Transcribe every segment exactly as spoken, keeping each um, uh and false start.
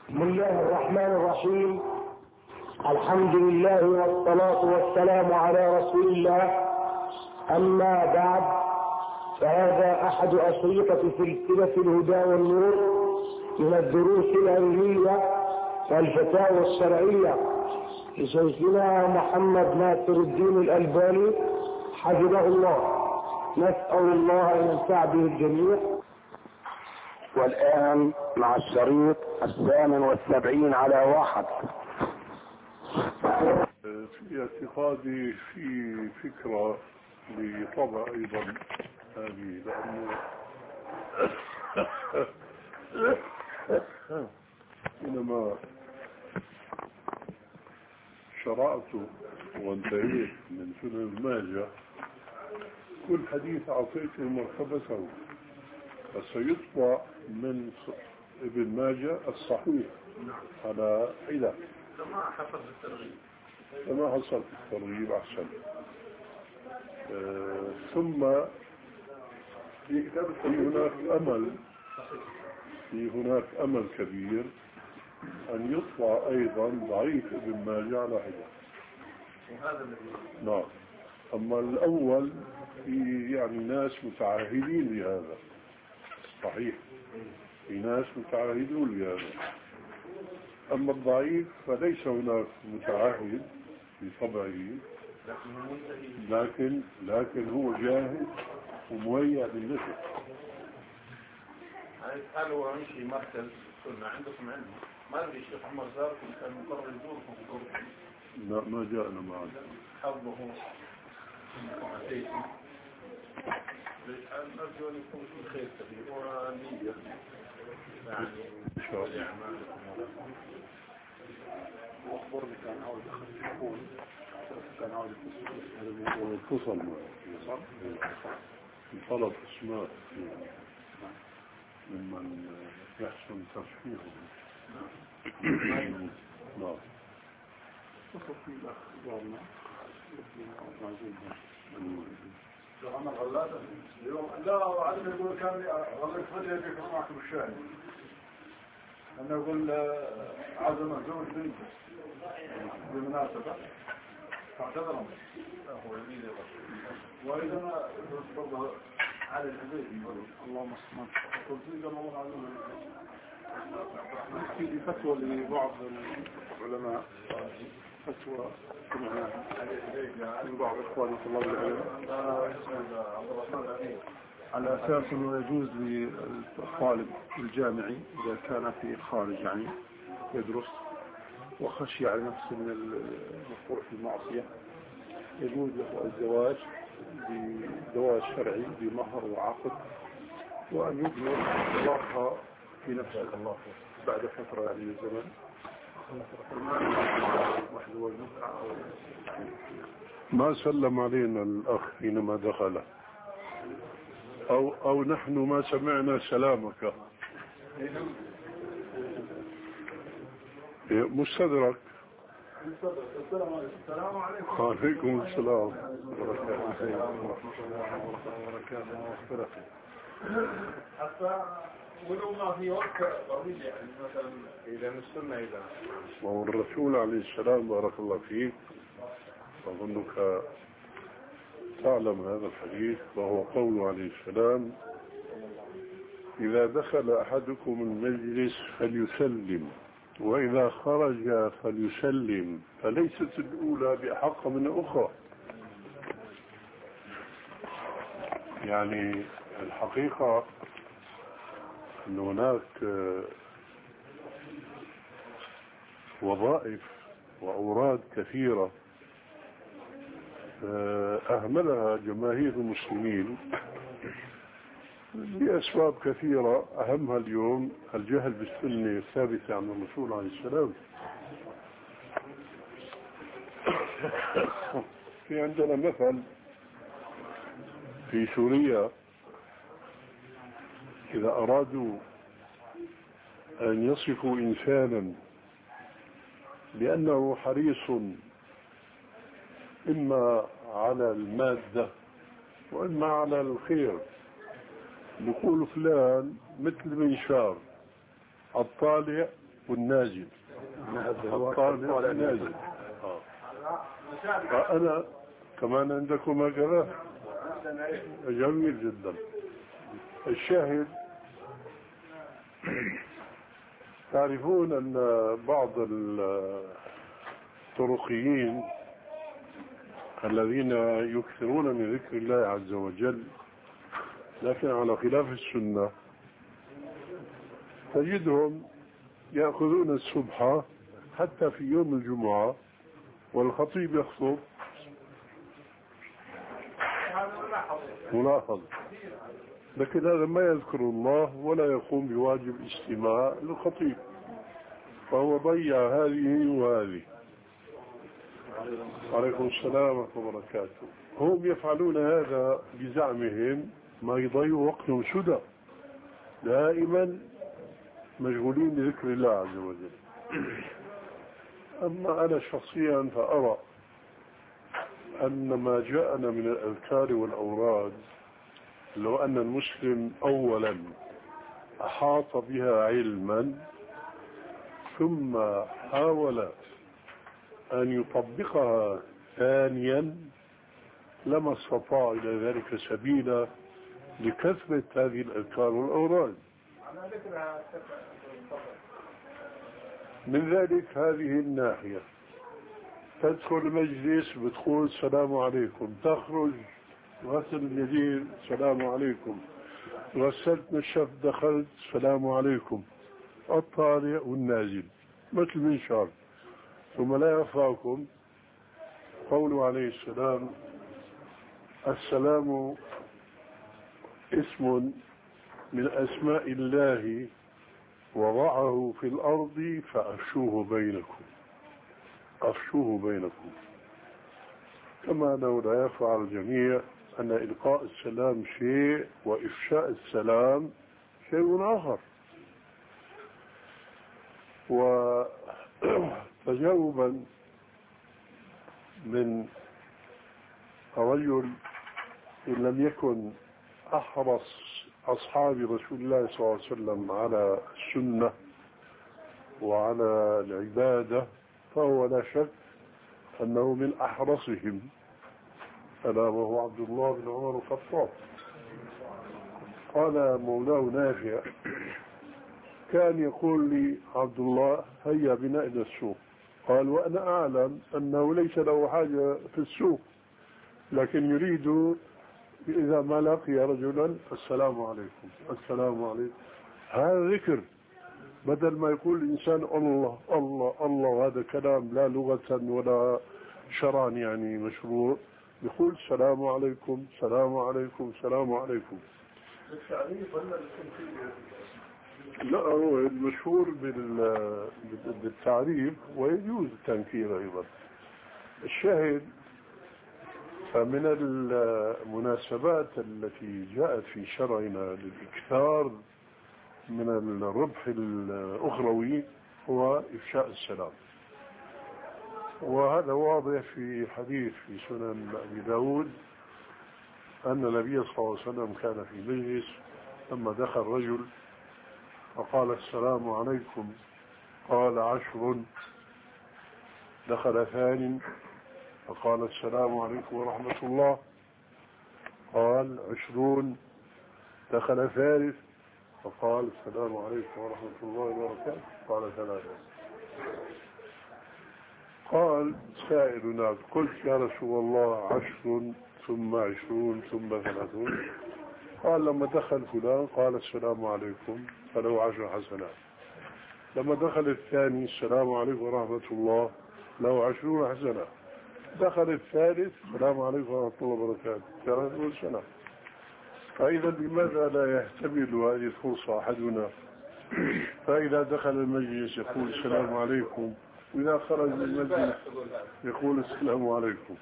بسم الله الرحمن الرحيم. الحمد لله والصلاة والسلام على رسول الله. أما بعد، فهذا أحد أشرطة سلسلة الهدى والنور من الدروس العلمية والفتاوى الشرعية لشيخنا محمد ناصر الدين الألباني حفظه الله. نسأل الله أن ينفع به الجميع. والآن مع الشريط الثامن والسبعين على واحد. في اعتقادي في فكرة لطبع أيضا هذه، لأنه حينما شرعت وانتهيت من سنن ماجه كل حديث أعطيته مرتبته، فسيطبع من ابن ماجه الصحيح على حدة كما حصل في الترغيب كما حصل في الترغيب أحسن. آه ثم في هناك أمل في هناك أمل كبير أن يطلع أيضا ضعيف ابن ماجه على حدة. وهذا الذي نعم. أما الأول في يعني ناس متعاهدين لهذا صحيح، في ناس متعاهدون لهذا. أما الضعيف فليس هناك متعاهد بطبعه، لكن لكن هو جاهز ومهيأ للنشر. هل هو يمشي مركز كنا عندكم علم؟ ما أدري الشيخ عمر زاركم كان مقرر يزوركم في دوركم؟ لا ما جاءنا معنا. حظه انكم اتيتم. نرجو ان يكون في خير كثير ونية يعني ان شاء الله. لاعمالكم. واخبرني كان عاوز يكون كان عاوز يتصل معه في طلب اسماء ممن يحسن ترشيحهم. نعم. اتصل في الاخ جارنا أنا غلاته اليوم لا وعدم يقول كان غلت فجأة يذكر معكم الشاهد. أنا أقول عزم الزوج بنته بمناسبة فاعتذرهم وإذا ما برضه على الحديث اللهم صل قلت لي الله عزم في فتوى لبعض العلماء، فتوى من بعض إخواني طلاب العلم على أساس أنه يجوز للطالب الجامعي إذا كان في الخارج يعني يدرس وخشي على نفسه من الوقوع في المعصية، يجوز له الزواج بزواج شرعي بمهر وعقد، وأن يبني الله في نفسه الله بعد فترة يعني من الزمن. ما سلم علينا الأخ حينما دخل، أو أو نحن ما سمعنا سلامك. مستدرك. السلام عليكم. وعليكم السلام ورحمة الله وبركاته ومغفرته. حتى ولو ما في وقت طويل يعني مثلا إذا نستنى إذا وهو الرسول عليه السلام بارك الله فيك أظنك تعلم هذا الحديث، وهو قوله عليه السلام: إذا دخل أحدكم المجلس فليسلم، وإذا خرج فليسلم، فليست الأولى بأحق من الأخرى. يعني الحقيقة أن هناك وظائف وأوراد كثيرة أهملها جماهير المسلمين لأسباب كثيرة، أهمها اليوم الجهل بالسنة الثابتة عن الرسول عليه السلام. في عندنا مثل في سوريا، إذا أرادوا أن يصفوا إنسانا بأنه حريص إما على المادة وإما على الخير، نقول فلان مثل منشار الطالع والنازل. الطالع والنازل. آه. فأنا كمان عندكم كذا جميل جدا. الشاهد تعرفون أن بعض الطرقيين الذين يكثرون من ذكر الله عز وجل لكن على خلاف السنة تجدهم يأخذون السبحة حتى في يوم الجمعة والخطيب يخطب ملاحظ، لكن هذا ما يذكر الله ولا يقوم بواجب استماع للخطيب، فهو ضيع هذه وهذه. عليكم السلام ورحمة الله وبركاته. هم يفعلون هذا بزعمهم ما يضيعوا وقتهم سدى، دائما مشغولين بذكر الله عز وجل. أما أنا شخصيا فأرى أن ما جاءنا من الأذكار والأوراد لو أن المسلم أولا أحاط بها علما ثم حاول أن يطبقها ثانيا لما استطاع إلى ذلك سبيلا لكثرة هذه الأذكار والأوراد. من ذلك هذه الناحية، تدخل المجلس بتقول السلام عليكم، تخرج غسل اليدين السلام عليكم، غسلت نشف دخلت السلام عليكم، الطالع والنازل مثل منشار. ثم لا يخفاكم قوله عليه السلام السلام اسم من أسماء الله وضعه في الأرض فأفشوه بينكم، أفشوه بينكم. كما أنه لا يخفى على الجميع أن إلقاء السلام شيء وإفشاء السلام شيء آخر. وتجاوبا من رجل إن لم يكن أحرص أصحاب رسول الله صلى الله عليه وسلم على السنة وعلى العبادة فهو لا شك أنه من أحرصهم، ألا وهو عبد الله بن عمر الخطاب. قال مولاه نافع كان يقول لي عبد الله هيا بنا إلى السوق، قال وأنا أعلم أنه ليس له حاجة في السوق لكن يريد إذا ما لقي رجلا السلام عليكم السلام عليكم. هذا ذكر، بدل ما يقول الإنسان الله الله الله، هذا كلام لا لغة ولا شرعا يعني مشروع، يقول السلام عليكم السلام عليكم السلام عليكم. لا هو المشهور بالتعريف ويجوز التنكير أيضا. الشاهد فمن المناسبات التي جاءت في شرعنا للإكثار من الربح الأخروي هو إفشاء السلام، وهذا واضح في حديث في سنن أبي داود أن النبي صلى الله عليه وسلم كان في مجلس لما دخل رجل فقال السلام عليكم، قال عشر، دخل ثاني فقال السلام عليكم ورحمة الله، قال عشرون، دخل ثالث فقال السلام عليكم ورحمة الله وبركاته، قال ثلاثة. قال سائلنا قلت يا رسول الله عشر ثم عشرون ثم ثلاثون، قال لما دخل فلان قال السلام عليكم فله عشر حسنات، لما دخل الثاني السلام عليكم ورحمة الله له عشرون حسنة، دخل الثالث السلام عليكم ورحمة الله وبركاته ثلاثون سنة. فإذا لماذا لا يحتمل هذه الفرصة أحدنا فإذا دخل المجلس يقول السلام عليكم، وإذا خرج من المجلس يقول السلام عليكم.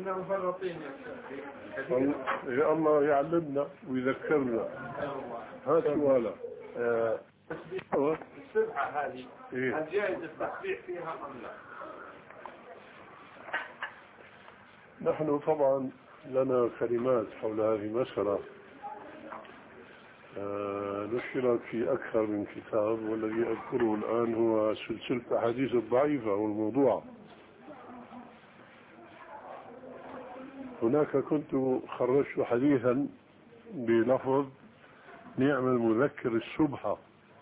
يا الله يعلمنا ويذكرنا. هذا سؤالا. السبحة هذه هل جائز التسبيح فيها أم لا؟ نحن طبعا لنا كلمات حول هذه المسألة، آه نشرت في أكثر من كتاب، والذي أذكره الآن هو سلسلة الأحاديث الضعيفة والموضوعة. هناك كنت خرجت حديثا بلفظ نعم المذكر السبحة.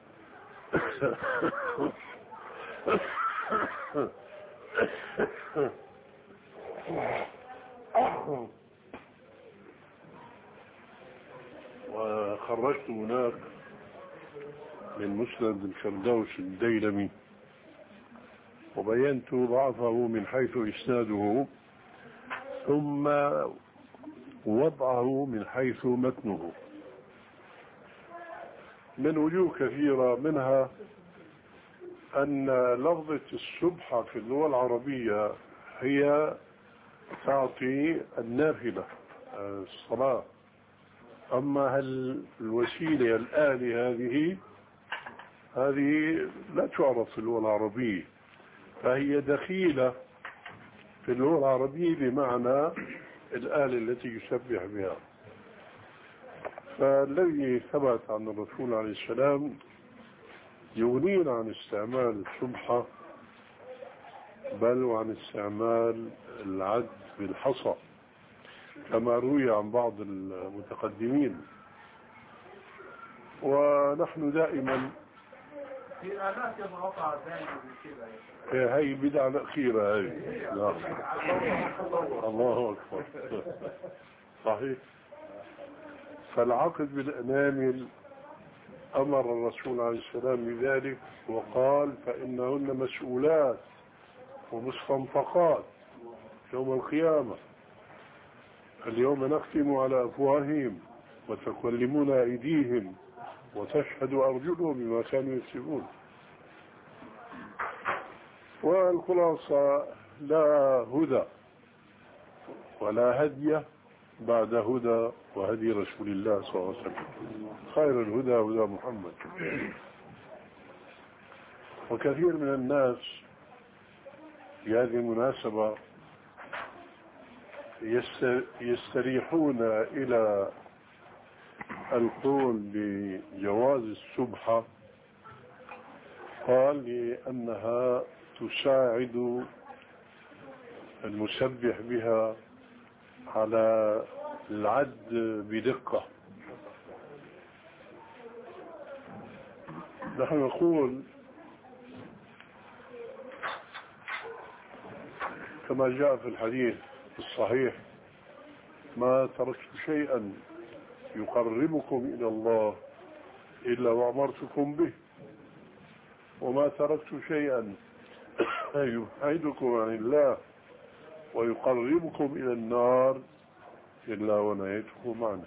وخرجت هناك من مسند الفردوس الديلمي، وبينت ضعفه من حيث إسناده، ثم وضعه من حيث متنه من وجوه كثيرة، منها أن لفظة السبحة في اللغة العربية هي تعطي النافلة الصلاة، أما هل الوسيلة الآلة هذه هذه لا تعرف في اللغة العربية، فهي دخيلة في اللغة العربية بمعنى الآلة التي يسبح بها. فالذي ثبت عن الرسول عليه السلام يغنينا عن استعمال السبحة، بل وعن استعمال العد بالحصى كما روي عن بعض المتقدمين. ونحن دائما في آلات يضغطها دائما كذا، هي بدعة الأخيرة هي. الله أكبر. صحيح. فالعقد بالأنامل أمر الرسول عليه السلام بذلك، وقال فإنهن مسؤولات ومستنطقات يوم القيامة. اليوم نختم على أفواههم وتكلمنا أيديهم وتشهد أرجلهم بما كانوا يكسبون. والخلاصة لا هدى ولا هدي بعد هدى وهدي رسول الله صلى الله عليه وسلم. خير الهدى هدى محمد. وكثير من الناس في هذه المناسبة يستريحون إلى القول بجواز السبحة، قال لأنها تساعد المسبح بها على العد بدقة. نحن نقول كما جاء في الحديث الصحيح ما تركت شيئا يقربكم إلى الله إلا وأمرتكم به، وما تركت شيئا يبعدكم عن الله ويقربكم إلى النار إلا ونهيتكم عنه.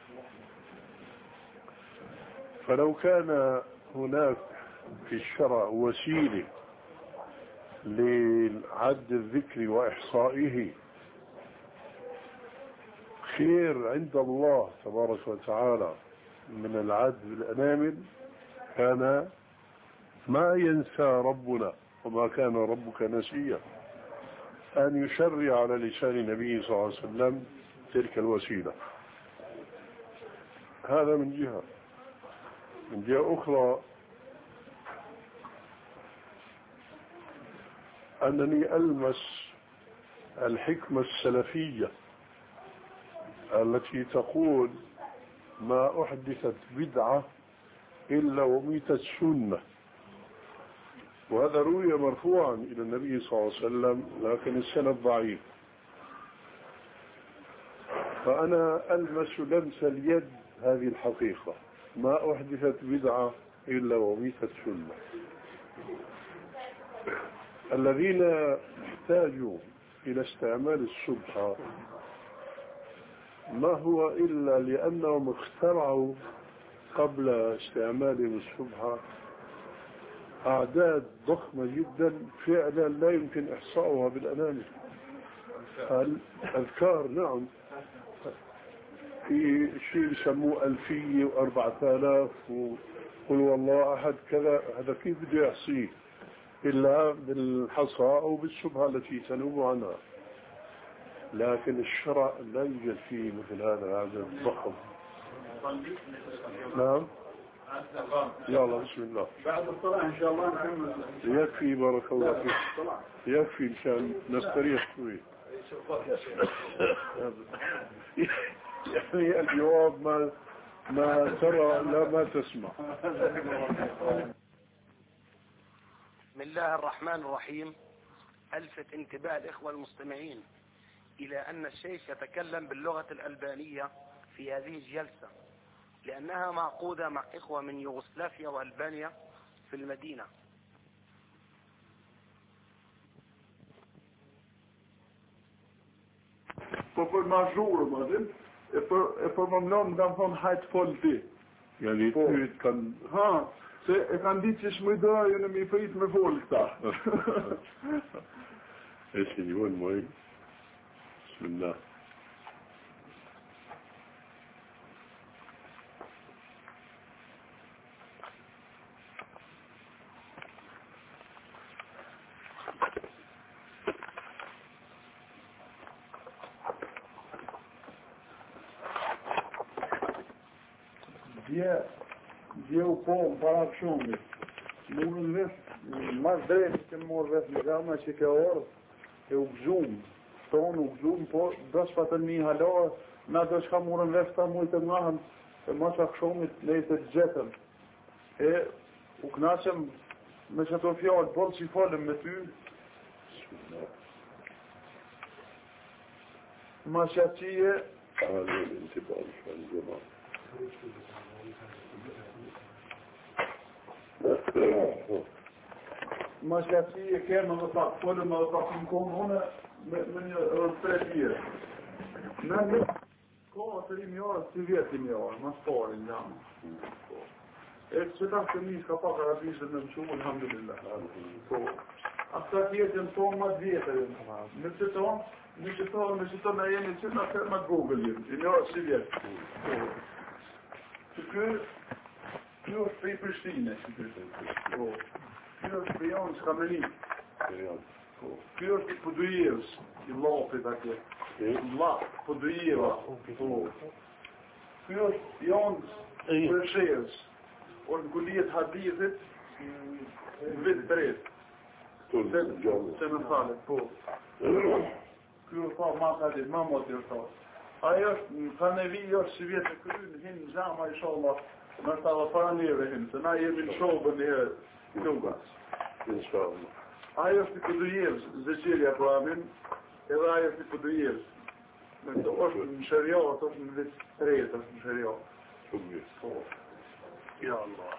فلو كان هناك في الشرع وسيلة لعد الذكر وإحصائه خير عند الله تبارك وتعالى من العد بالأنامل، كان ما ينسى ربنا وما كان ربك نسيا أن يشرع على لسان النبي صلى الله عليه وسلم تلك الوسيلة. هذا من جهة. من جهة أخرى أنني ألمس الحكمة السلفية التي تقول ما أحدثت بدعة إلا وميتت سنة، وهذا روي مرفوعا إلى النبي صلى الله عليه وسلم لكن السند ضعيف. فأنا ألمس لمس اليد هذه الحقيقة، ما أحدثت بدعة إلا وميتت سنة. الذين احتاجوا إلى استعمال السبحة ما هو إلا لأنهم اخترعوا قبل استعمالهم السبحة أعداد ضخمة جدا فعلا لا يمكن إحصاؤها بالأنامل. الأذكار نعم في شيء يسموه ألفية وأربعة آلاف وقل والله أحد كذا، هذا كيف بده يحصيه إلا بالحصى أو بالشبهة التي تنوب عنها. لكن الشرع لا يوجد فيه مثل هذا العدد الضخم نعم يلا بسم الله بعد الصلاة إن شاء الله نكمل. يكفي بارك الله فيك يكفي مشان نستريح شوي يعني الجواب ما ما ترى لا ما تسمع. بسم الله الرحمن الرحيم. ألفت انتباه الإخوة المستمعين إلى أن الشيخ يتكلم باللغة الألبانية في هذه الجلسة، لأنها معقودة مع إخوة من يوغوسلافيا وألبانيا في المدينة. Po për ma zhurë, më dhe, e për, e për më mlonë nga më thonë hajtë folë ti. Yani po, pyrit kanë... Ha, se e kanë ditë që shmëjdëra ju në mi prit me folë këta. E që një vënë mojë. Bismillah. Dje, dje u po më para këshumë, murën vesh, mas drejtë që morë vesh në gama që ke orë, e u gëzumë, tonë u gëzumë, po dësh pa të një halohë, na dësh ka murën vesh ta mujtë të ngahën, e mas a këshumit lejtë të gjetën, e u knaqëm me që të fjallë, por që i falem me ty, ma shaqije, ma shqatësi e kemë dhe ta folëm dhe ta këmë komë une me një rëztre tjere. Në një kohë të rimi orë, si vjetë rimi orë, ma spari në jamë. E që ta që një shka pak arabishtë në më shumë, alhamdulillah. A këta tjetë në tonë ma të vjetër, në që tonë, në që tonë, në që tonë në jemi që në ferë ma të Google jemë, rimi orë si vjetë. Që kërë, kjo është për i Prishtine, që kërë. Kjo është për janë që ka me një. Kjo është i Podujevës, i lapit atje. La, Podujeva. Kjo është janë për shërës. O në kullijet hadithit, në vitë drejtë. Se në thalet, po. Kjo është pa ma hadith, ma moti është ta. Ajo është, në Kanevi është si vjetë të krynë, hinë në gjama i shala, në të dhe para njëve hinë, se na jemi në shobë njëre. Klugas. Inshallah. Ajo është i Podujevës, Zeqirja po amin, edhe ajo është i Podujevës. është në shëriat, është në vitë tretë, është në shëriat. Shumë mirë. Po. Ja Allah.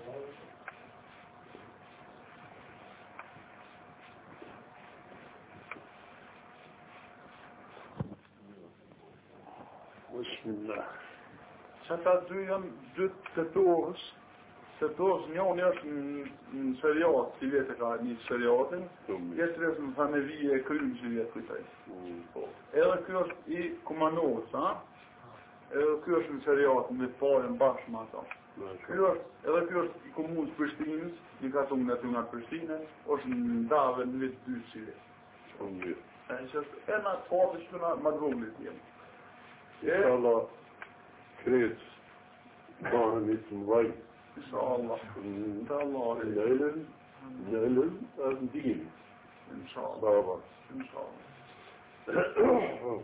Bismillah. Që ta dy janë dy të torës, të torës njënë është në shëriat, si vjetë ka një shëriatin, jetër është në Thanevije e krymë që vjetë kujtaj. Edhe kjo është i Kumanovës, ha? Edhe kjo është në shëriatin, në parën bashkë ma ta. Kjo është, edhe kjo është i komunës Prishtinës, një katumë në të nga Prishtinë, është në ndave në vitë dy që vjetë. Shumë mirë. E që është e nga të fatë që të nga madrullit jemë. Inshallah, kretë, bahën i të mëvaj. Inshallah. Inshallah. Në ilën, në ilën, në ndinë. Inshallah. Baba. Inshallah.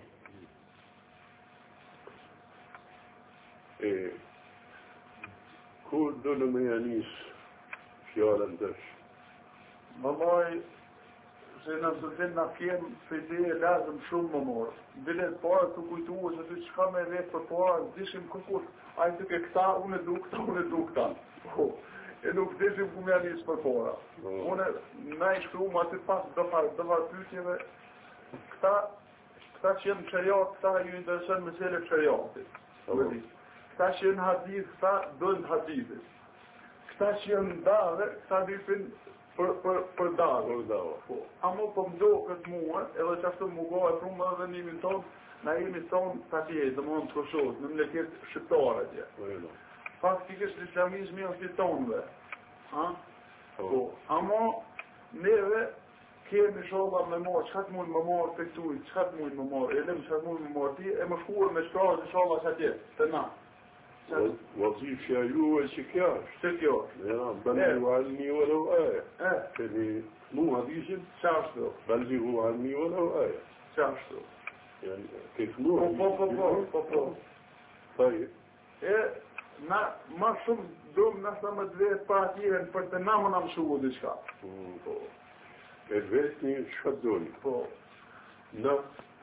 E, ku dole me janis fjallën dësh? Vallaj, se nëse të na kemë se ide e lazëm shumë më morë. Bilet para të kujtuë se ty qka me vetë për para, dishim kërkur, a i të ke këta, unë e du këta, unë e du këta. E nuk dishim ku me janis për para. Unë na i shkru ma të pas dëvar pytjeve, këta, këta që jenë shëriat, këta ju interesën me sele shëriatit. Këta që jenë hadith, këta dojnë hadithit. Këta që jenë dave, këta dipin për për për dave. Për dave. Po. Amo po më do këtë mua, edhe që ashtu më gohe prumë edhe nimin tonë, na jemi tonë të atje, dhe më në të Kosovës, në mleket shqiptare atje. Faktikisht islamizmi është i tonëve. Ha? Po. Amo, neve kemi sholla me marë, qëka të mujnë më marë të këtuj, qëka të mujnë më marë, edhem qëka të mujnë më marë ti, e më shkuar me shkrajë sholla që atje, të na. وظيفة juve që kjo është. Se kjo. Ja, ballighu anni walau aya. Eh. Keni mu hadithin? Çashtu. Ballighu anni walau aya. Çashtu. Yani kif mu? Po po po po po. طيب. E na më shumë dom na sa më të vetë pa atjen për të na më na mësua diçka. Po. E vetni çfarë doni? Po. Na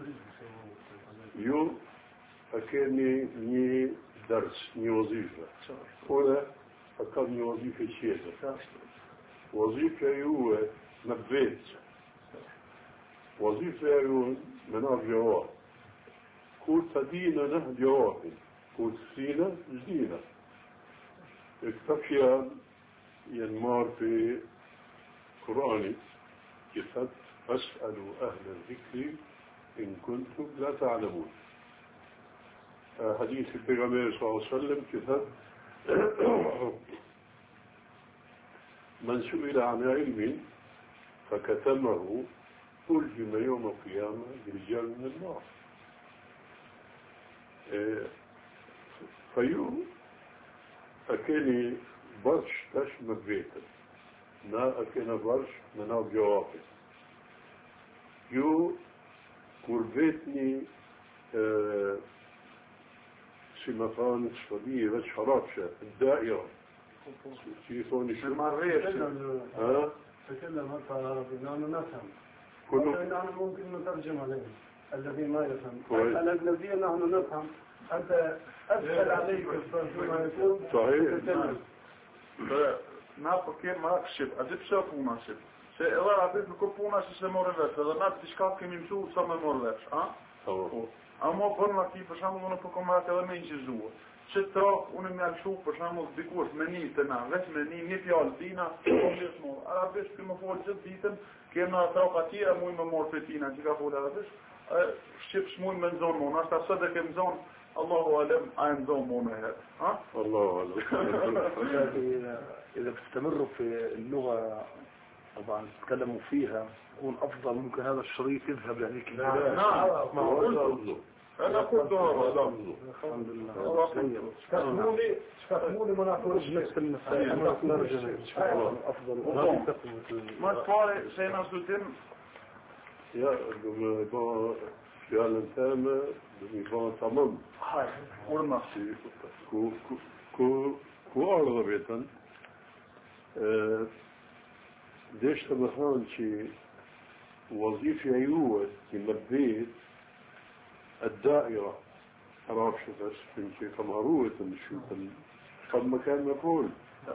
ju a keni një dërs, një vazifë. Ora a kam një vazifë tjetër. Vazifja juve në vetë. Vazifja juve me na gjawab. Kur të dina në gjawabin, kur të sina, zdina. E këta fjalë janë marrë për Kur'anit, që thëtë أسألوا أهل الذكر إن كنتم لا تعلمون. حديث البيغمبر صلى الله عليه وسلم كتاب من سئل عن علم فكتمه ألجم يوم القيامة برجال من النار. فيو أكيني برش تش مبيتا نا أكينا برش منا بجوابه. Ju, kur vetni, e, si më thanë, shtëdi veç harapshe, daira, që i thoni shumë. marrësh. تكلم هكذا عربي نحن نفهم نحن ممكن نترجم عليه الذي ما يفهم الذي نحن نفهم أنت أسهل عليك الترجمة يكون صحيح. Na po kemë akship, a di pse puna ship? Se edhe atë nuk ka puna se se morë vesh, edhe na diçka kemi mësuar sa më morë vesh, a? Po. A mo bën aty për shembull unë po kam atë edhe më injizuar. Që tra unë më alshu për shembull dikush me një të na, vetë me një një fjalë dina, po më smor. Arabisht që më fol gjithë ditën, kemi ata patira mua më mor fetina që ka fol arabisht. Shqip smuj me nxon mua, ashta sa dhe kem nxon Allahu alem a nxon mua me herë, ha? Allahu alem. إذا بتستمروا في اللغة طبعا تتكلموا فيها يكون أفضل. ممكن هذا الشريط يذهب لهذيك البلاد. نعم. أنا قلت هذا. الحمد لله. شكرموني شكرموني ما نعرفش نفس المسائل. أفضل. ما تفارق سينا سلطين. Ja, do me ba fjallën teme, do me ba tamam. Hajde, urna. Ku, ku, ku, ku ardhë vetën, ديش مثلا شي وظيفة يوت في مبيت الدائرة رابشة بس في شي كمهروة نشوف قد ما كان نقول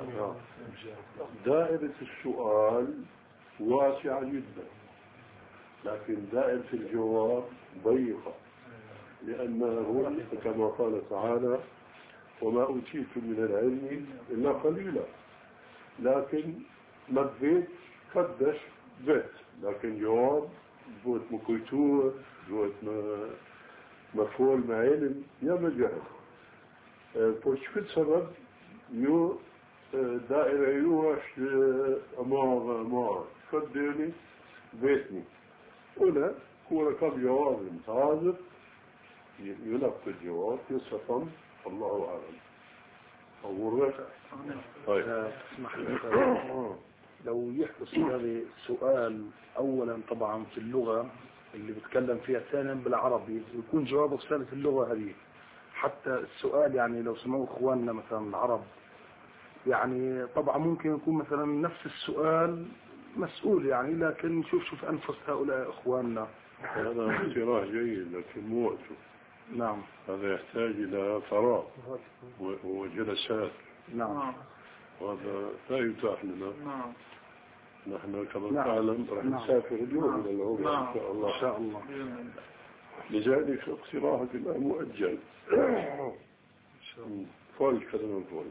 دائرة السؤال واسعة جدا لكن دائرة الجواب ضيقة لأنه كما قال تعالى وما أوتيت من العلم إلا قليلا لكن ما بيت قدش بيت لكن جواب بوت مكويتور بوت مفعول مع علم يا مجال por çfarë sebeb ju daira ju është e madhe e madhe çfarë dëni vetni una kur ka javën hazır يلقي الجواب يصفن الله أعلم أورك اسمح لي لو يحدث هذا السؤال أولا طبعا في اللغة اللي بتكلم فيها ثانيا بالعربي ويكون جوابه في اللغة هذه حتى السؤال يعني لو سمعوا إخواننا مثلا العرب يعني طبعا ممكن يكون مثلا نفس السؤال مسؤول يعني لكن نشوف شوف أنفس هؤلاء إخواننا. هذا اقتراح جيد لكن مو وقته. نعم. هذا يحتاج إلى فراغ وجلسات. نعم. وهذا لا يتاح لنا. نعم. نحن كما تعلم راح نسافر اليوم إلى العمرة إن شاء الله. إن شاء الله. لذلك اقتراحك الآن مؤجل. فول كلام فول.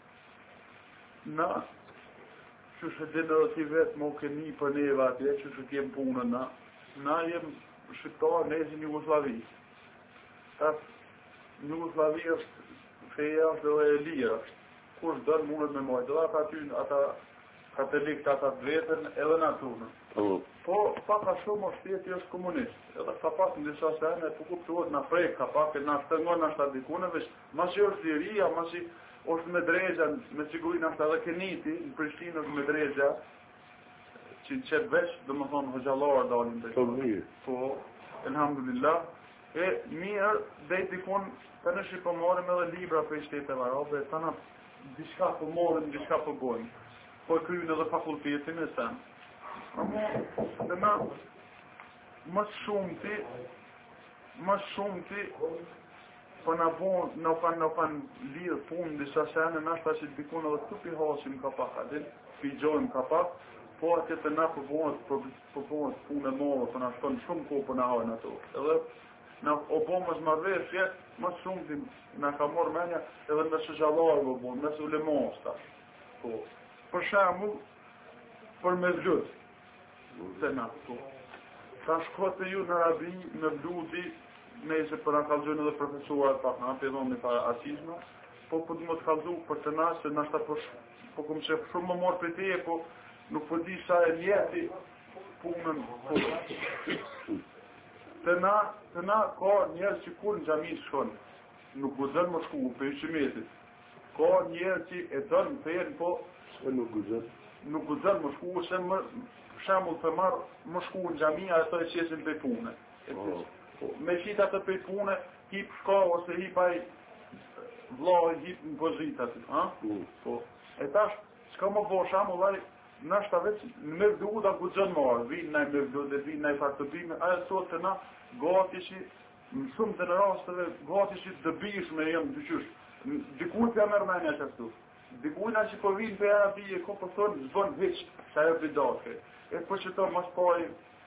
نعم. Që shë dinë ti vetë më keni për neve atje, që shë kemë punën na, na jem shqiptar, ne ezi Jugoslavi. Tas, Jugoslavi është feja është dhe e lirë është. Kush dërë mundet me mojtë, dhe ata ty, ata katolik të ata vetën edhe në atunën. Po, paka shumë është shteti është komunist. Edhe ka pak në disa sene, po kuptuat në prej, ka pak e në shtëngon në shtadikune, veç, masi është liria, masi është me drejgja, me sigurin është edhe Keniti, në Prishtinë është me drejgja, që në qëtë veç, dhe më thonë, hëgjallarë dalin të shumë. Po, elhamdulillah, e mirë, dhe i dikun, të në shi përmorim edhe libra për i shteteve arabe, të në diçka përmorim, diçka përbojmë. Po e kryjnë edhe fakultetin e sen. Amo, dhe na, më shumë ti, më shumë ti, po në bon, në kanë, në kanë lirë punë, disa sene, në ashta që dikun edhe të pi hasim ka pak, adin, pi gjojmë ka pak, po atje të na përbohet, përbohet punë e morë, për në shtonë shumë ko për në hajnë ato. Edhe, në obomës marveshje, më shumë ti, në ka morë menja, edhe në së gjallarë obomës, në së ulemons ta. Po, për shembull, për me vlut, se na, po. Ka shkote ju në Arabi, me vluti, nëse për në kalzojnë edhe profesuar, pak në apedhon në para asizma, po për të më të kalzu për të na, se nashta po, po këmë që shumë më morë për te, po nuk po di sa e njeti punën, po. Të na, të na, ka njerë që kur në gjami shkon, nuk po dënë më shku, për i shimetit. Ka njerë që e dënë për jenë, po, Se nuk gëzën? Nuk gëzën më shku, se më shemull të marë më shku në gjamia e të e qesin për pune. Oh, oh. Me qita të për pune, hip shka ose hip aj vlaj, hip në pozitat. Mm. Po. E tash, s'ka më bo shemull, aj, nashta veç, në me vdu da gëzën marë, vinë naj me vdu dhe vinë naj faktopime, aje sot të na, gati që, në shumë të në rastëve, gati që dëbish me jemë të qysh. Dikuj për mërmenja që ashtu. Dikujna që po vinë për Arabi e ko për thonë zbën heq, sa e bidake. E për që to mas pari...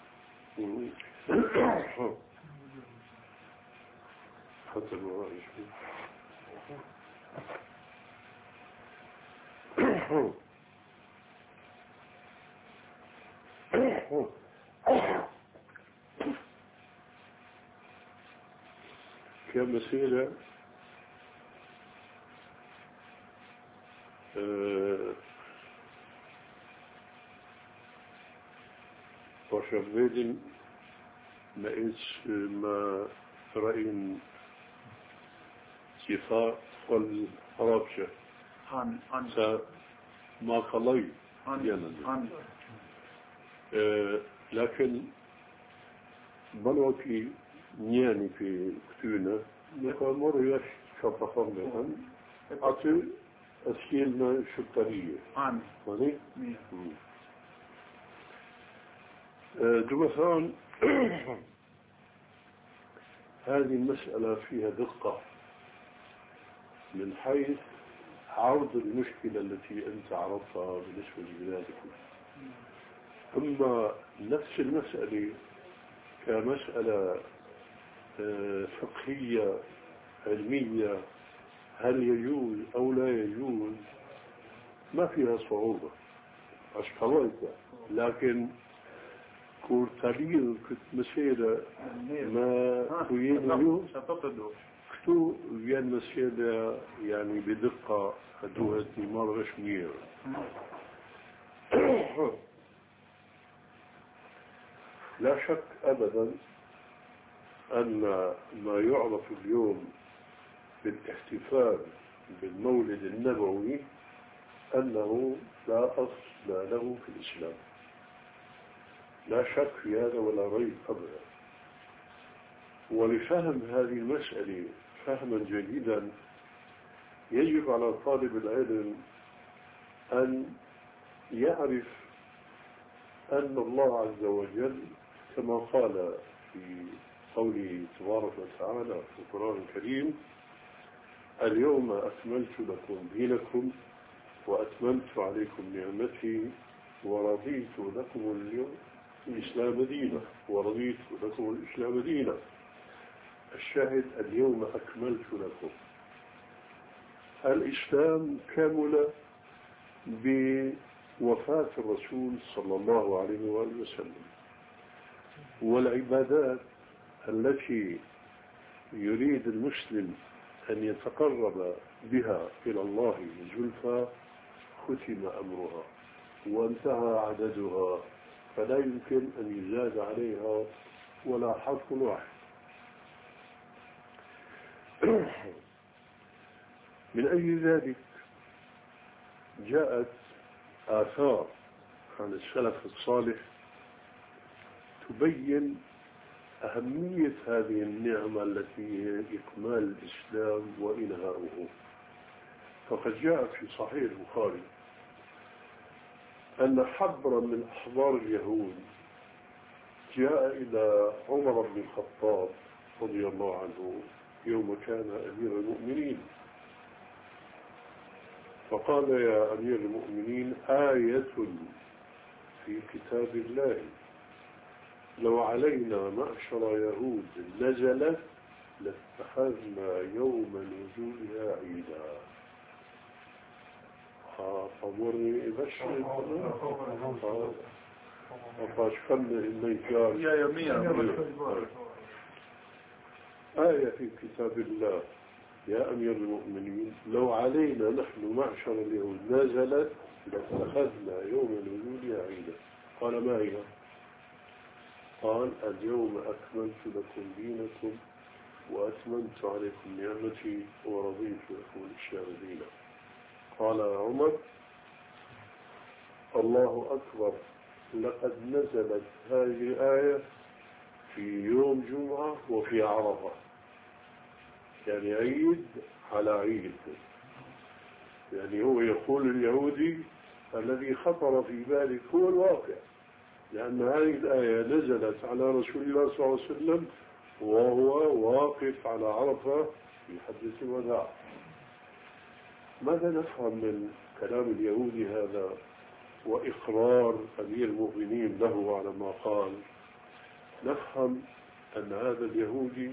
Hëtë në rajshmi. Kjo mesele po shërbedin me iqë më rajin që tha fol arabqe sa ma kalaj janë lakin banë ki njeni për këtyne me ka morë jash që pa thonë dhe aty أسئلة شطرية. آمين. صحيح؟ دمثان هذه المسألة فيها دقة من حيث عرض المشكلة التي أنت عرضتها بالنسبة لبلادكم. أما نفس المسألة كمسألة فقهية علمية هل يجوز أو لا يجوز ما فيها صعوبة أشكاليك لكن كور تغيير كنت مسيرة ما كوين اليوم كتو بيان مسيرة يعني بدقة دوهة نمار رسمية لا شك أبدا أن ما يعرف اليوم بالاحتفال بالمولد النبوي أنه لا أصل له في الإسلام لا شك في هذا ولا ريب أبدا ولفهم هذه المسألة فهما جيدا يجب على طالب العلم أن يعرف أن الله عز وجل كما قال في قوله تبارك وتعالى في القرآن الكريم اليوم أكملت لكم دينكم وأتممت عليكم نعمتي ورضيت لكم اليوم الإسلام دينا ورضيت لكم الإسلام دينا الشاهد اليوم أكملت لكم الإسلام كامل بوفاة الرسول صلى الله عليه وآله وسلم والعبادات التي يريد المسلم أن يتقرب بها إلى الله زلفى ختم أمرها وانتهى عددها، فلا يمكن أن يزاد عليها ولا حرف واحد. من أجل ذلك جاءت آثار عن السلف الصالح تبين أهمية هذه النعمة التي هي إكمال الإسلام وإنهاؤه. فقد جاء في صحيح البخاري أن حبرا من أحبار اليهود جاء إلى عمر بن الخطاب رضي الله عنه يوم كان أمير المؤمنين، فقال: يا أمير المؤمنين، آية في كتاب الله لو علينا معشر يهود نزلت لاتخذنا يوم نزولها عيدا. فمرني بشر فاشفلنا الميكار يا يمين. آية في كتاب الله يا أمير المؤمنين لو علينا نحن معشر اليهود نزلت لاتخذنا يوم نزولها عيدا. قال: ما هي؟ قال: اليوم أكملت لكم دينكم وأتممت عليكم نعمتي ورضيت لكم الإسلام دينا. قال عمر: الله أكبر، لقد نزلت هذه الآية في يوم جمعة وفي عرفة، يعني عيد على عيد. يعني هو يقول اليهودي الذي خطر في بالك هو الواقع، لأن هذه الآية نزلت على رسول الله صلى الله عليه وسلم وهو واقف على عرفة في حجة الوداع. ماذا نفهم من كلام اليهودي هذا وإقرار أمير المؤمنين له على ما قال؟ نفهم أن هذا اليهودي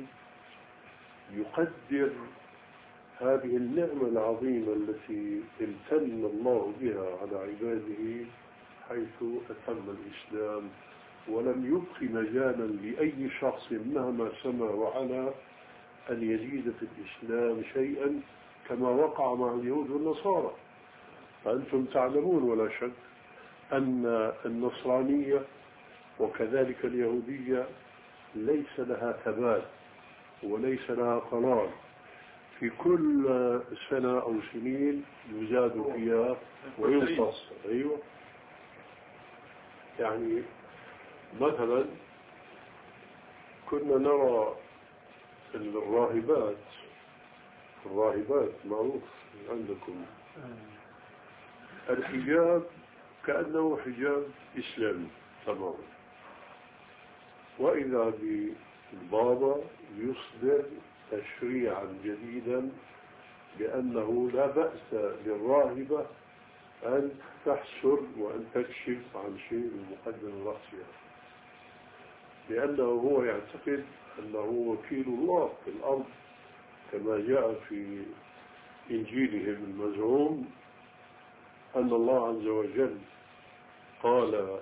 يقدر هذه النعمة العظيمة التي امتن الله بها على عباده، حيث أتم الإسلام ولم يبق مجالا لأي شخص مهما سمى وعلى أن يزيد في الإسلام شيئا، كما وقع مع اليهود والنصارى. فأنتم تعلمون ولا شك أن النصرانية وكذلك اليهودية ليس لها ثبات وليس لها قرار، في كل سنة أو سنين يزاد فيها وينقص. أيوة، يعني مثلا كنا نرى الراهبات الراهبات معروف عندكم الحجاب كأنه حجاب إسلامي تماما، وإذا بالبابا يصدر تشريعا جديدا بأنه لا بأس للراهبة أن تحسر وأن تكشف عن شيء من مقدم رأسها، لأنه هو يعتقد أنه وكيل الله في الأرض، كما جاء في إنجيلهم المزعوم أن الله عز وجل قال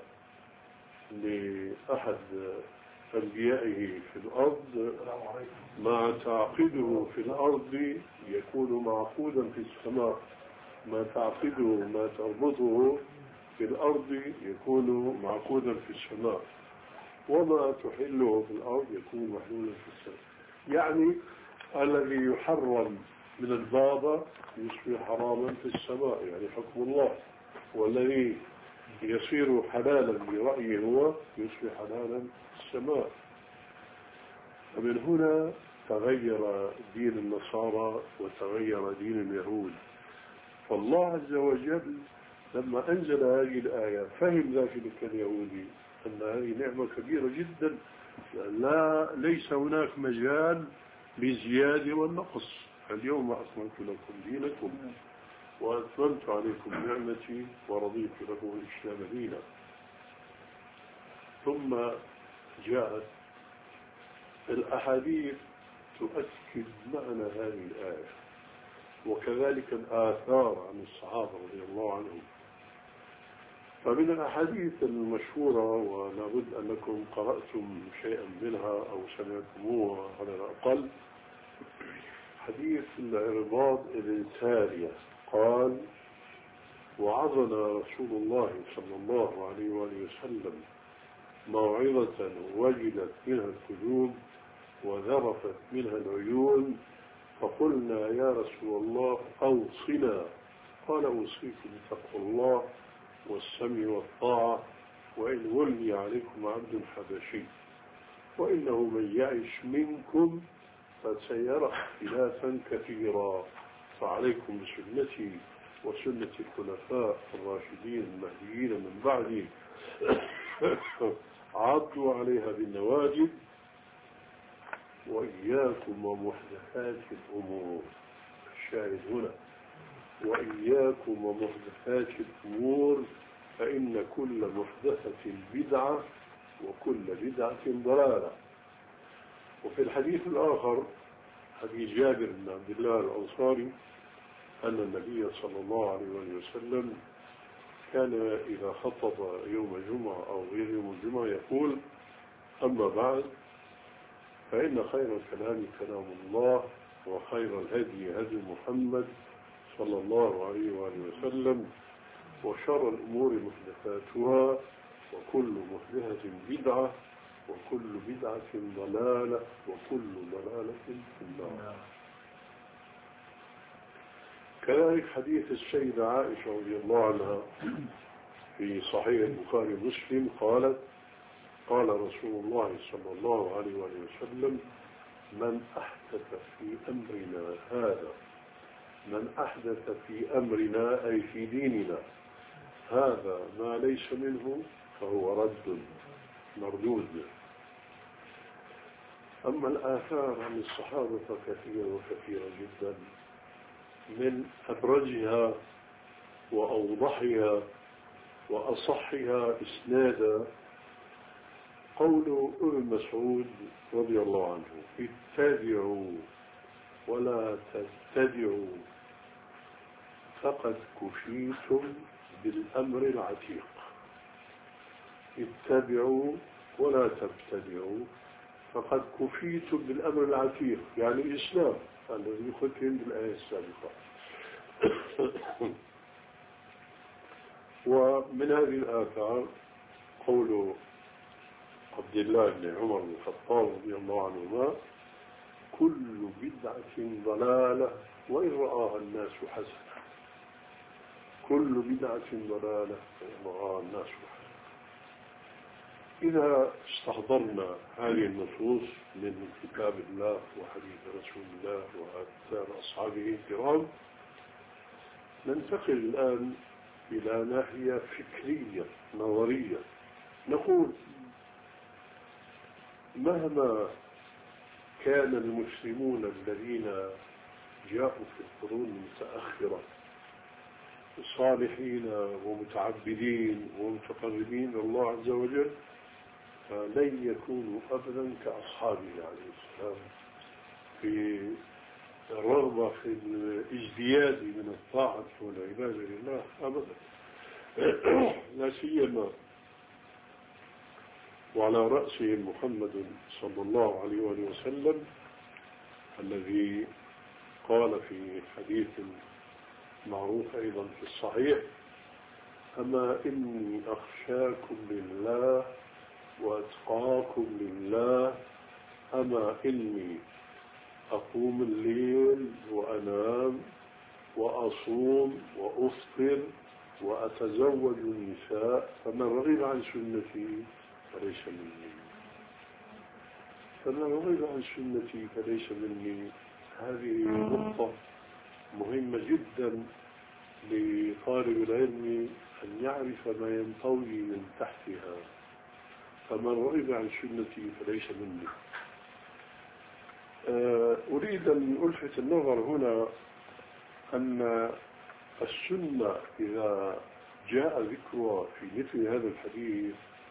لأحد أنبيائه في الأرض: ما تعقده في الأرض يكون معقودا في السماء، ما تعقده ما تربطه في الأرض يكون معقودا في السماء، وما تحله في الأرض يكون محلولا في السماء. يعني الذي يحرم من البابا يصبح حراما في السماء، يعني حكم الله، والذي يصير حلالا برأيه هو يصبح حلالا في السماء. ومن هنا تغير دين النصارى وتغير دين اليهود. فالله عز وجل لما أنزل هذه الآية فهم ذلك اليهودي أن هذه نعمة كبيرة جدا، لا ليس هناك مجال للزيادة والنقص. اليوم أكملت لكم دينكم وأتممت عليكم نعمتي ورضيت لكم الإسلام دينا. ثم جاءت الأحاديث تؤكد معنى هذه الآية، وكذلك الآثار عن الصحابة رضي الله عنهم. فمن الأحاديث المشهورة، ولا بد أنكم قرأتم شيئا منها أو سمعتموها على الأقل، حديث العرباض بن سارية قال: وعظنا رسول الله صلى الله عليه وآله وسلم موعظة وجلت منها القلوب وذرفت منها العيون، فقلنا يا رسول الله أوصنا. قال أوصيكم بتقوى الله والسمع والطاعة وإن ولي عليكم عبد حبشي، وإنه من يعش منكم فسيرى اختلافا كثيرا، فعليكم بسنتي وسنة الخلفاء الراشدين المهديين من بعدي عضوا عليها بالنواجذ، وإياكم ومحدثات الأمور. الشاهد هنا وإياكم ومحدثات الأمور، فإن كل محدثة بدعة وكل بدعة ضلالة. وفي الحديث الآخر حديث جابر بن عبد الله الأنصاري أن النبي صلى الله عليه وسلم كان إذا خطب يوم الجمعة أو غير يوم الجمعة يقول: أما بعد، فإن خير الكلام كلام الله، وخير الهدي هدي محمد صلى الله عليه وآله وسلم، وشر الأمور محدثاتها، وكل محدثة بدعة، وكل بدعة ضلالة، وكل ضلالة في النار. كذلك حديث السيدة عائشة رضي الله عنها في صحيح البخاري ومسلم قالت: قال رسول الله صلى الله عليه وسلم: من أحدث في أمرنا هذا من أحدث في أمرنا أي في ديننا هذا ما ليس منه فهو رد مردود. أما الآثار عن الصحابة فكثيرة وكثيرة جدا، من أبرزها وأوضحها وأصحها إسنادا قول ابن مسعود رضي الله عنه: اتبعوا ولا تبتدعوا فقد كفيتم بالأمر العتيق. اتبعوا ولا تبتدعوا فقد كفيتم بالأمر العتيق، يعني الإسلام الذي ختم بالآية السابقة. ومن هذه الآثار قول عبد الله بن عمر بن الخطاب رضي الله عنهما: كل بدعة ضلالة وإن رآها الناس حسنة. كل بدعة ضلالة وإن رآها الناس حسنة. إذا استحضرنا هذه النصوص من كتاب الله وحديث رسول الله وآثار أصحابه الكرام، ننتقل الآن إلى ناحية فكرية نظرية. نقول: مهما كان المسلمون الذين جاءوا في القرون المتأخرة صالحين ومتعبدين ومتقربين إلى الله عز وجل، فلن يكونوا أبدا كأصحابه عليه السلام في الرغبة في الازدياد من الطاعة والعبادة لله أبدا. لا سيما وعلى رأسهم محمد صلى الله عليه وسلم الذي قال في حديث معروف أيضا في الصحيح: أما إني أخشاكم لله وأتقاكم لله، أما إني أقوم الليل وأنام وأصوم وأفطر وأتزوج النساء، فمن رغب عن سنتي فليس مني. فمن رغب عن سنتي فليس مني. هذه نقطة مهمة جدا لطالب العلم أن يعرف ما ينطوي من تحتها. فمن رغب عن سنتي فليس مني. أريد أن ألفت النظر هنا أن السنة إذا جاء ذكرها في مثل هذا الحديث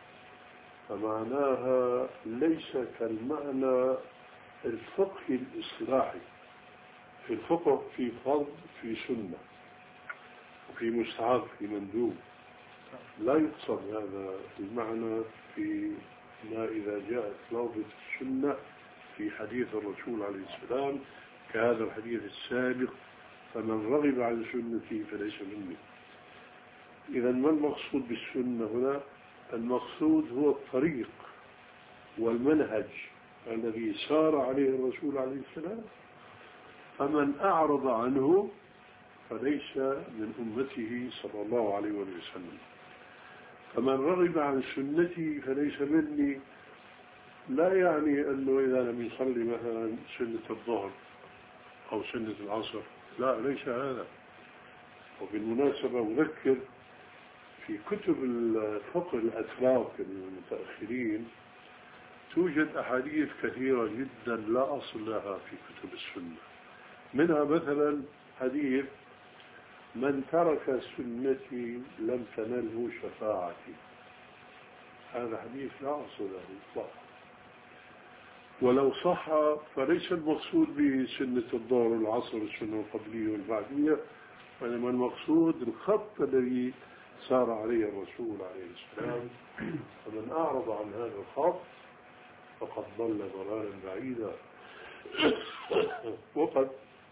فمعناها ليس كالمعنى الفقهي الاصطلاحي. في الفقه في فرض في سنة وفي مستحب في مندوب، لا يقصد هذا المعنى في ما إذا جاءت لفظة السنة في حديث الرسول عليه السلام كهذا الحديث السابق: فمن رغب عن سنتي فليس مني. إذا ما المقصود بالسنة هنا؟ المقصود هو الطريق والمنهج الذي سار عليه الرسول عليه السلام، فمن أعرض عنه فليس من أمته صلى الله عليه وسلم. فمن رغب عن سنتي فليس مني، لا يعني أنه إذا لم يصلي مثلا سنة الظهر أو سنة العصر، لا، ليس هذا. وبالمناسبة أذكر في كتب الفقه الأتراك المتأخرين توجد أحاديث كثيرة جدا لا أصل لها في كتب السنة. منها مثلا حديث من ترك سنتي لم تنله شفاعتي. هذا حديث لا أصل له إطلاقا، ولو صح فليس المقصود بسنة الظهر والعصر السنة القبلية والبعدية، وإنما المقصود الخط الذي سار عليه الرسول عليه السلام. فمن أعرض عن هذا الخط فقد ضل ضلالا بعيدا. وقد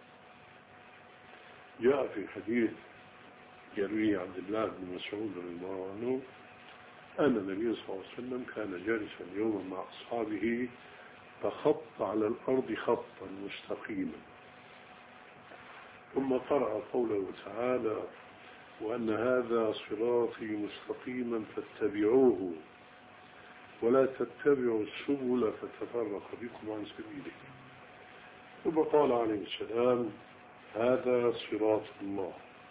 جاء في حديث يرويه عبد الله بن مسعود رضي الله عنه أن النبي صلى الله عليه وسلم كان جالسا يوما مع أصحابه فخط على الأرض خطا مستقيما، ثم قرأ قوله تعالى وأن هذا صراطي مستقيما فاتبعوه ولا تتبعوا السبل فتفرق بكم عن سبيله. ثم قال عليه السلام هذا صراط الله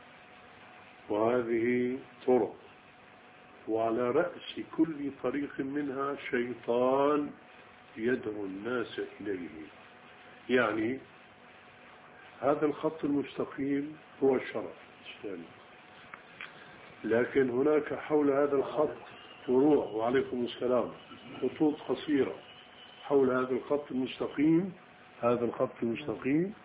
وهذه طرق، وعلى رأس كل طريق منها شيطان يدعو الناس إليه. يعني هذا الخط المستقيم هو الشرع الإسلامي، لكن هناك حول هذا الخط فروع، وعليكم السلام، خطوط قصيرة حول هذا الخط المستقيم. هذا الخط المستقيم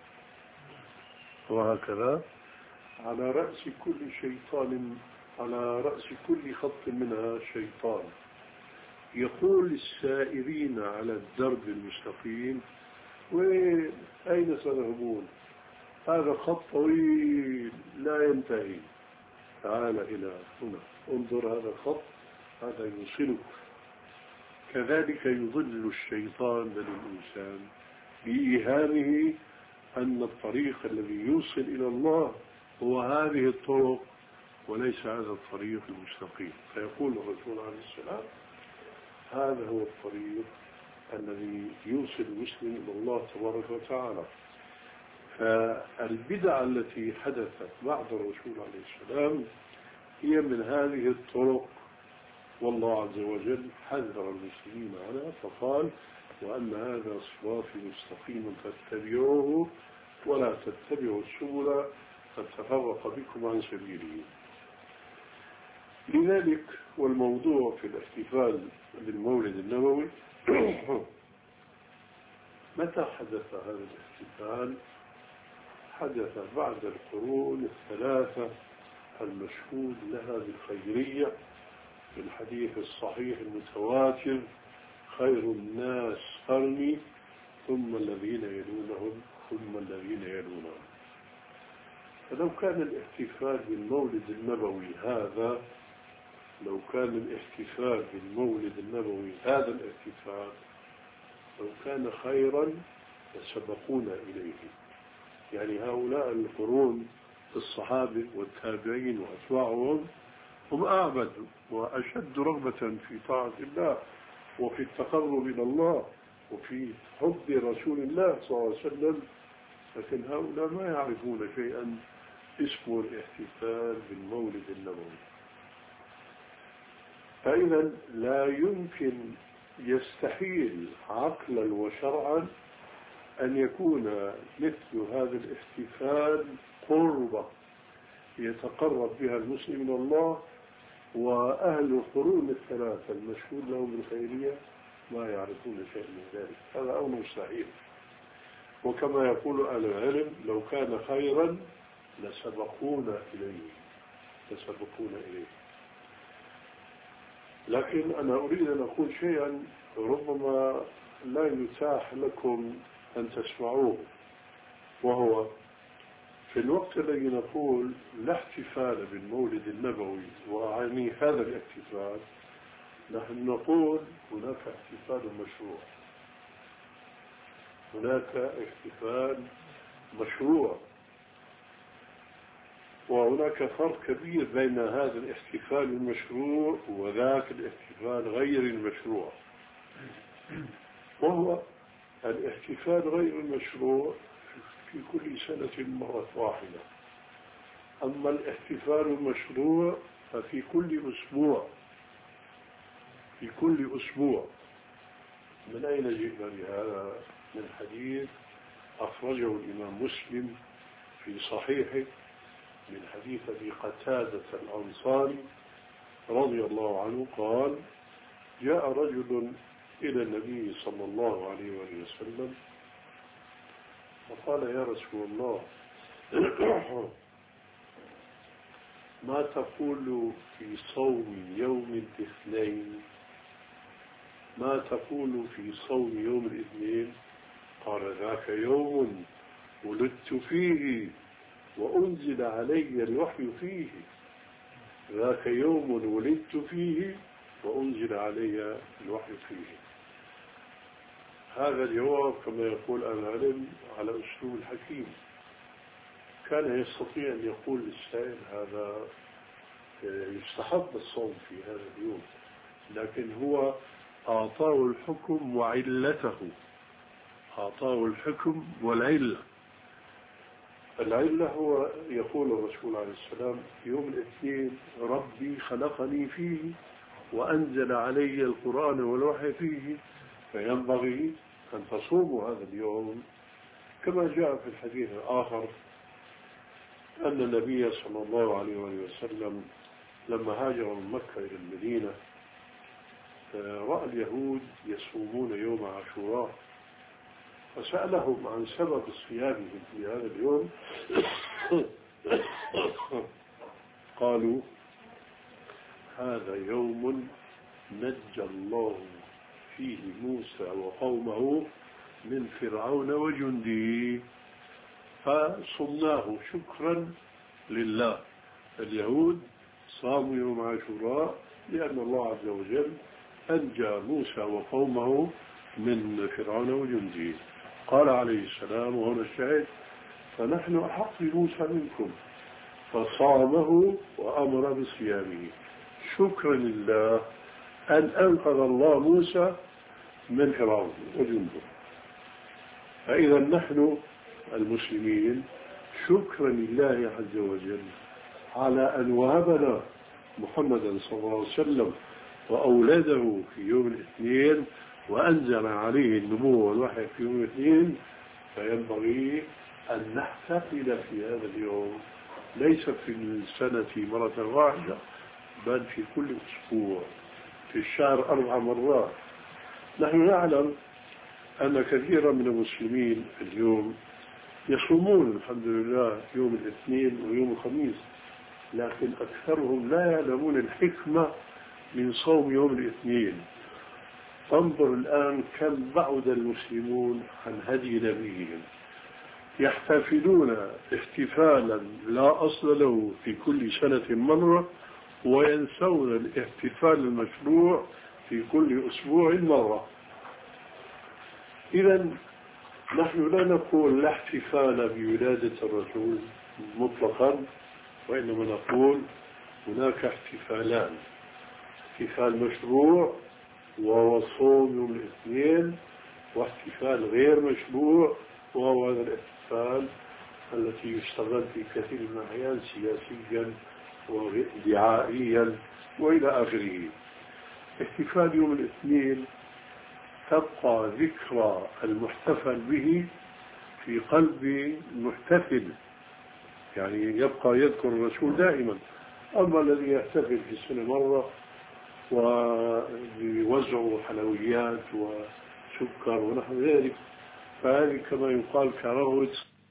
وهكذا على رأس كل شيطان، على رأس كل خط منها شيطان يقول السائرين على الدرب المستقيم وأين سنذهبون؟ هذا خط طويل لا ينتهي، تعال إلى هنا، انظر هذا الخط، هذا يوصلك. كذلك يضل الشيطان للإنسان بإيهامه أن الطريق الذي يوصل إلى الله هو هذه الطرق وليس هذا الطريق المستقيم. فيقول الرسول عليه السلام هذا هو الطريق الذي يوصل المسلم إلى الله تبارك وتعالى. فالبدع التي حدثت بعد الرسول عليه السلام هي من هذه الطرق، والله عز وجل حذر المسلمين عنها فقال وأن هذا صراطي مستقيما فاتبعوه ولا تتبعوا السبل فتفرق بكم عن سبيله. لذلك والموضوع في الاحتفال بالمولد النبوي متى حدث هذا الاحتفال؟ حدث بعد القرون الثلاثة المشهود لها بالخيرية في الحديث الصحيح المتواتر خير الناس قرني ثم الذين يلونهم ثم الذين يلونهم. فلو كان الاحتفال بالمولد النبوي هذا لو كان الاحتفال بالمولد النبوي هذا الاحتفال لو كان خيرا لسبقونا إليه. يعني هؤلاء القرون الصحابة والتابعين وأتباعهم هم أعبد وأشد رغبة في طاعة الله وفي التقرب إلى الله وفي حب رسول الله صلى الله عليه وسلم، لكن هؤلاء ما يعرفون شيئا اسمه الاحتفال بالمولد النبوي. فإذا لا يمكن، يستحيل عقلا وشرعا أن يكون مثل هذا الاحتفال قربة يتقرب بها المسلم إلى الله وأهل القرون الثلاثة المشهود لهم بالخيرية ما يعرفون شيئا من ذلك. هذا أمر مستحيل. وكما يقول أهل العلم لو كان خيرا لسبقونا إليه لسبقونا إليه. لكن أنا أريد أن أقول شيئا ربما لا يتاح لكم أن تسمعوه، وهو في الوقت الذي نقول لا احتفال بالمولد النبوي وأعني هذا الاحتفال، نحن نقول هناك احتفال مشروع، هناك احتفال مشروع، وهناك فرق كبير بين هذا الاحتفال المشروع وذاك الاحتفال غير المشروع. وهو الاحتفال غير المشروع في كل سنة مرة واحدة، أما الاحتفال المشروع ففي كل أسبوع، في كل أسبوع. من أين جئنا لهذا؟ من حديث أخرجه الإمام مسلم في صحيحه من حديث أبي قتادة الأنصاري رضي الله عنه قال: جاء رجل إلى النبي صلى الله عليه وسلم فقال: يا رسول الله، ما تقول في صوم يوم الاثنين؟ ما تقول في صوم يوم الاثنين؟ قال: ذاك يوم ولدت فيه وأنزل علي الوحي فيه. ذاك يوم ولدت فيه وأنزل علي الوحي فيه. هذا الجواب كما يقول العلم على أسلوب الحكيم. كان يستطيع أن يقول للسائل هذا يستحب الصوم في هذا اليوم، لكن هو أعطاه الحكم وعلته، أعطاه الحكم والعلة. العلة هو يقول الرسول عليه السلام: يوم الاثنين ربي خلقني فيه وأنزل علي القرآن والوحي فيه، فينبغي أن تصوموا هذا اليوم. كما جاء في الحديث الآخر أن النبي صلى الله عليه وسلم لما هاجر من مكة إلى المدينة رأى اليهود يصومون يوم عاشوراء، فسألهم عن سبب صيامهم في هذا اليوم. قالوا: هذا يوم نجى الله فيه موسى وقومه من فرعون وجنده، فصمناه شكرا لله. اليهود صاموا يوم عاشوراء لأن الله عز وجل أنجى موسى وقومه من فرعون وجنده. قال عليه السلام، وهنا الشاهد: فنحن أحق بموسى منكم، فصامه وأمر بصيامه شكرا لله أن أنقذ الله موسى من فرعون وجنده. فإذا نحن المسلمين شكرا لله عز وجل على أن وهبنا محمدا صلى الله عليه وسلم وأولاده في يوم الاثنين وأنزل عليه النبوة والوحي في يوم الاثنين، فينبغي أن نحتفل في هذا اليوم ليس في السنة مرة واحدة، بل في كل أسبوع، في الشهر أربع مرات. نحن نعلم أن كثيرا من المسلمين اليوم يصومون الحمد لله يوم الاثنين ويوم الخميس، لكن أكثرهم لا يعلمون الحكمة من صوم يوم الاثنين. انظر الآن كم بعد المسلمون عن هدي نبيهم، يحتفلون احتفالا لا أصل له في كل سنة مرة، وينسون الاحتفال المشروع في كل أسبوع مرة. إذا نحن لا نقول لا احتفال بولادة الرسول مطلقا، وإنما نقول هناك احتفالان: احتفال مشروع وهو صوم يوم الاثنين، واحتفال غير مشروع وهو هذا الاحتفال التي يشتغل في كثير من الأحيان سياسيا ودعائيا وإلى آخره. احتفال يوم الاثنين تبقى ذكرى المحتفل به في قلب المحتفل، يعني يبقى يذكر الرسول دائما. أما الذي يحتفل في السنة مرة ويوزع حلويات وسكر ونحو ذلك، فهذه كما يقال كروة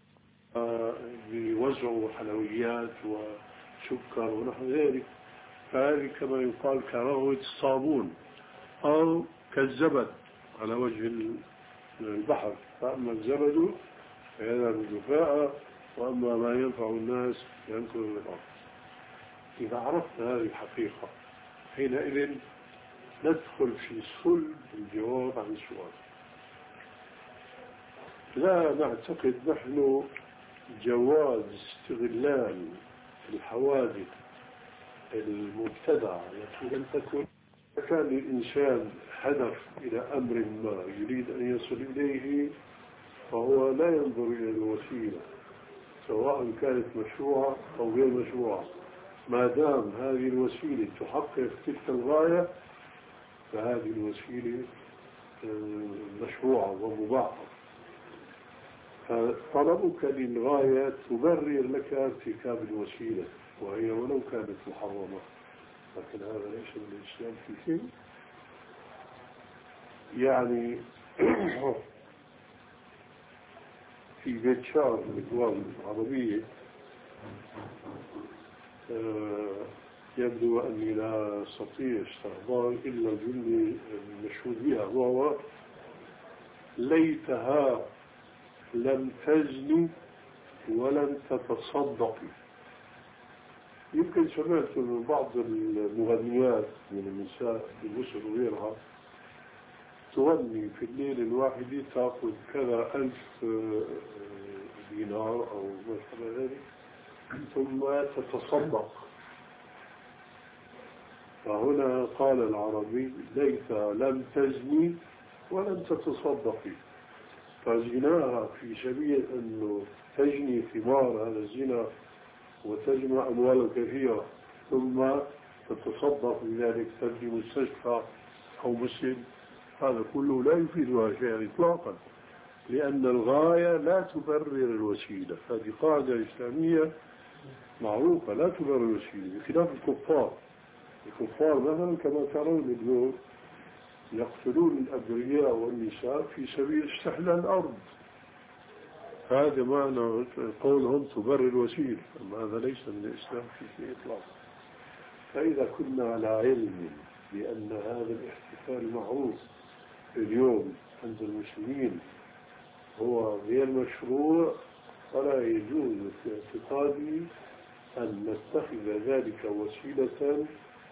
يوزع حلويات وسكر ونحو ذلك، فهذه كما يقال كروة الصابون أو كالزبد على وجه البحر. فأما الزبد فهذا الجفاء وأما ما ينفع الناس ينكر للأرض. إذا عرفت هذه الحقيقة حينئذ ندخل في صلب الجواب عن السؤال. لا نعتقد نحن جواز استغلال الحوادث المبتدعة التي لم تكن. كان الإنسان هدف إلى أمر ما يريد أن يصل إليه فهو لا ينظر إلى الوسيلة سواء كانت مشروعة أو غير مشروعة، ما دام هذه الوسيلة تحقق تلك الغاية فهذه الوسيلة مشروعة ومباحة. فطلبك للغاية تبرر لك ارتكاب الوسيلة وهي ولو كانت محرمة، لكن هذا ليس من الإسلام في شيء. يعني في بيت شعر من الدول العربية يبدو أني لا أستطيع استحضار إلا الجملة المشهور بها، وهو ليتها لم تزني ولم تتصدقي. يمكن سمعت من بعض المغنيات من النساء في مصر وغيرها تغني في الليل الواحد تأخذ كذا ألف دينار أو ما شابه ذلك ثم تتصدق. فهنا قال العربي ليت لم تزني ولم تتصدقي، فزناها في سبيل أنه تجني ثمار هذا الزنا وتجمع أموالا كثيرة ثم تتصدق بذلك تبني مستشفى أو مسجد، هذا كله لا يفيدها شيئا إطلاقا، لأن الغاية لا تبرر الوسيلة. هذه قاعدة إسلامية معروفة، لا تبرر الوسيلة، بخلاف الكفار. الكفار مثلا كما ترون اليوم يقتلون الأبرياء والنساء في سبيل استحلال الأرض، هذا معنى قولهم تبرر الوسيلة، أما هذا ليس من الإسلام في شيء إطلاقا. فإذا كنا على علم بأن هذا الاحتفال المعروف اليوم عند المسلمين هو غير مشروع فلا يجوز في اعتقادي أن نتخذ ذلك وسيلة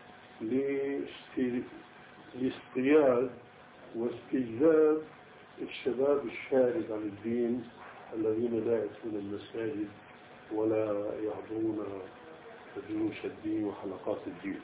لاصطياد واستجلاب الشباب الشارد عن الدين الذين لا يأتون المساجد ولا يحضرون دروس الدين وحلقات الدين.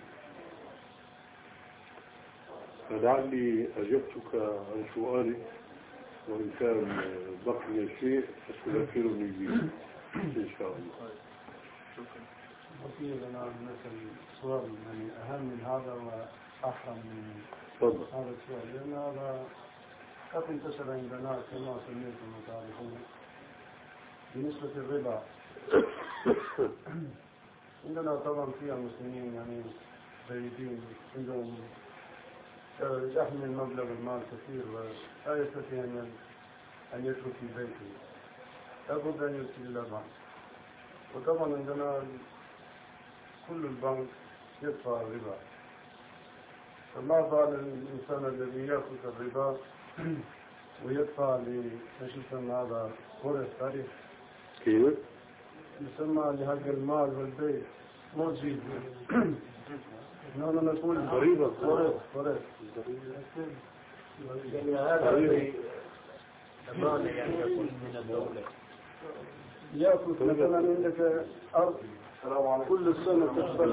فلعلي أجبتك عن سؤالك، وإن كان بقي شيء فتذكرني به إن شاء الله. وفي لنا مثل سؤال يعني أهم من هذا وأحرم من طبعا. هذا السؤال، لأن هذا قد انتشر عندنا كما سميتم وتعرفون بالنسبة للربا. عندنا طبعا فيها مسلمين يعني جيدين عندهم يحمل مبلغ المال كثير ولا يستطيع أن يترك في بيته، لابد أن يرسل إلى البنك. وطبعا عندنا كل البنك يدفع الربا، فما بال الإنسان الذي يأخذ الربا ويدفع ليش يسمى هذا ورث تاريخ، كيف؟ يسمى لحق المال والبيع موجود. نحن نقول ضريبة ورث ورث يعني هذا أمانة يعني يكون من الدولة. يأخذ مثلا عندك أرض كل سنة تقبل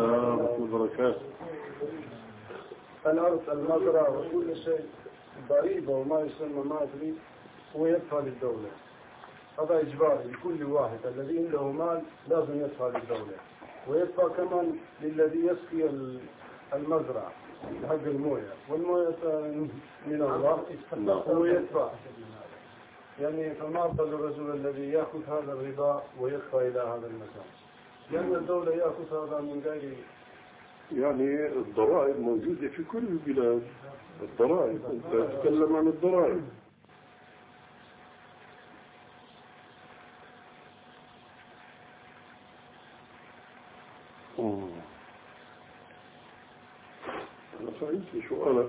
الأرض المزرعة وكل شيء ضريبة وما يسمى ما أدري، هو يدفع للدولة. هذا إجباري لكل واحد الذي عنده مال لازم يدفع للدولة، ويدفع كمان للذي يسقي المزرعة حق الموية، والموية من الله هو يدفع. يعني فما بال الرجل الذي يأخذ هذا الربا ويدفع إلى هذا المكان، لأن الدولة يأخذ هذا من غير. يعني الضرائب موجودة في كل البلاد، الضرائب أنت تتكلم عن الضرائب. أنا فهمت سؤالك.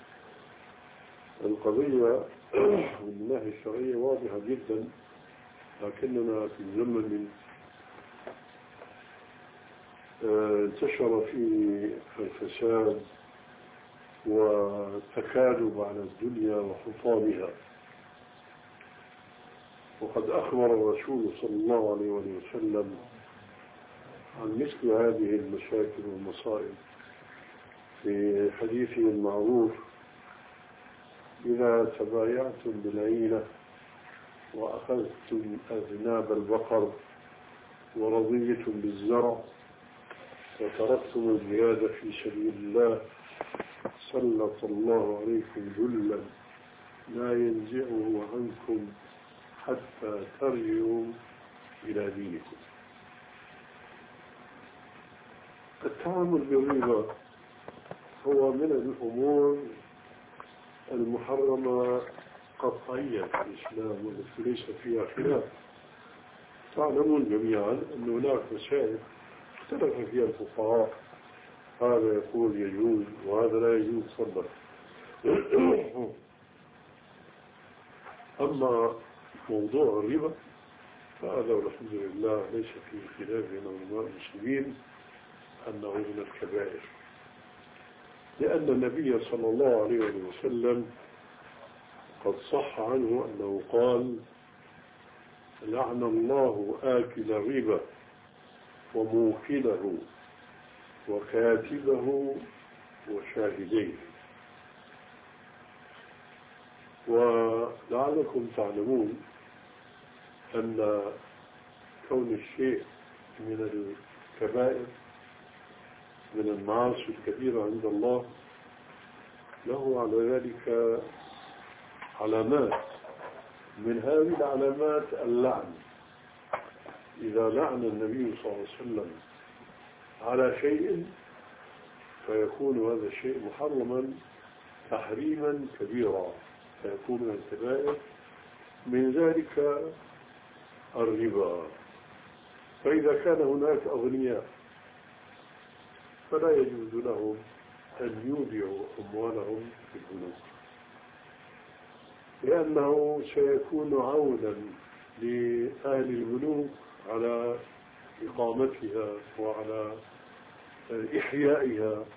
القضية من الناحية الشرعية واضحة جدا، لكننا في زمن انتشر فيه الفساد والتكالب على الدنيا وحطامها. وقد أخبر الرسول صلى الله عليه وسلم عن مثل هذه المشاكل والمصائب في حديثه المعروف: إذا تبايعتم بالعينة وأخذتم أذناب البقر ورضيتم بالزرع وتركتم الجهاد في سبيل الله سلط الله عليكم ذلا لا ينزعه عنكم حتى ترجعوا إلى دينكم. التعامل بالربا هو من الأمور المحرمة قطعيا في الإسلام والتي ليس فيها خلاف. تعلمون جميعا أن هناك مسائل اختلف فيها الفقهاء، هذا يقول يجوز وهذا لا يجوز صدق. أما موضوع الربا فهذا والحمد لله ليس فيه خلاف بين علماء المسلمين أنه من الكبائر، لأن النبي صلى الله عليه وسلم قد صح عنه أنه قال: لعن الله آكل الربا وموكله وكاتبه وشاهديه. ولعلكم تعلمون أن كون الشيء من الكبائر من المعاصي الكبيرة عند الله له على ذلك علامات، من هذه العلامات اللعن. إذا لعن النبي صلى الله عليه وسلم على شيء فيكون هذا الشيء محرما تحريما كبيرا، فيكون من الكبائر، من ذلك الربا. فإذا كان هناك أغنياء فلا يجوز لهم أن يودعوا أموالهم في البنوك، لأنه سيكون عونا لأهل البنوك على إقامتها وعلى إحيائها.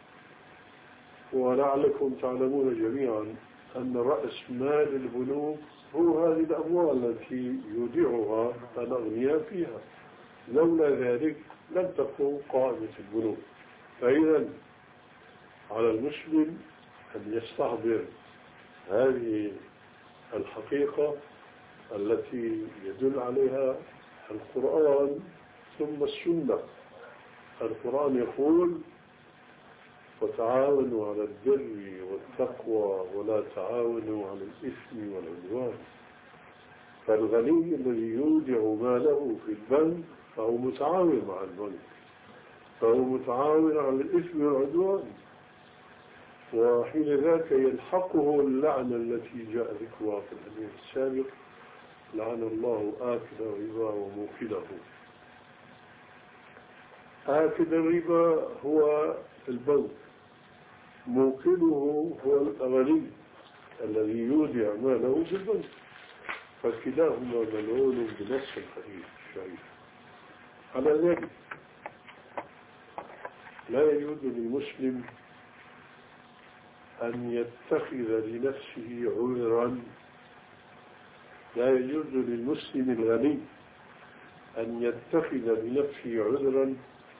ولعلكم تعلمون جميعا أن رأس مال البنوك هو هذه الأموال التي يودعها الأغنياء فيها، لولا ذلك لن تقوم قائمة البنوك. فإذا على المسلم أن يستحضر هذه الحقيقة التي يدل عليها القرآن ثم السنة. القرآن يقول: وتعاونوا على البر والتقوى ولا تعاونوا على الإثم والعدوان. فالغني الذي يودع ماله في البنك فهو متعاون مع البنك، فهو متعاون على الإثم والعدوان، وحين ذاك يلحقه اللعنة التي جاء ذكرها في الحديث السابق: لعن الله آكل الربا وموكله. آكل الربا هو البنك، موكله هو الغني الذي يودع ماله في البنك، فكلاهما ملعون بنص الحديث الشريف. على ذلك لا يجوز للمسلم أن يتخذ لنفسه عذرا، لا يجوز للمسلم الغني أن يتخذ لنفسه عذرا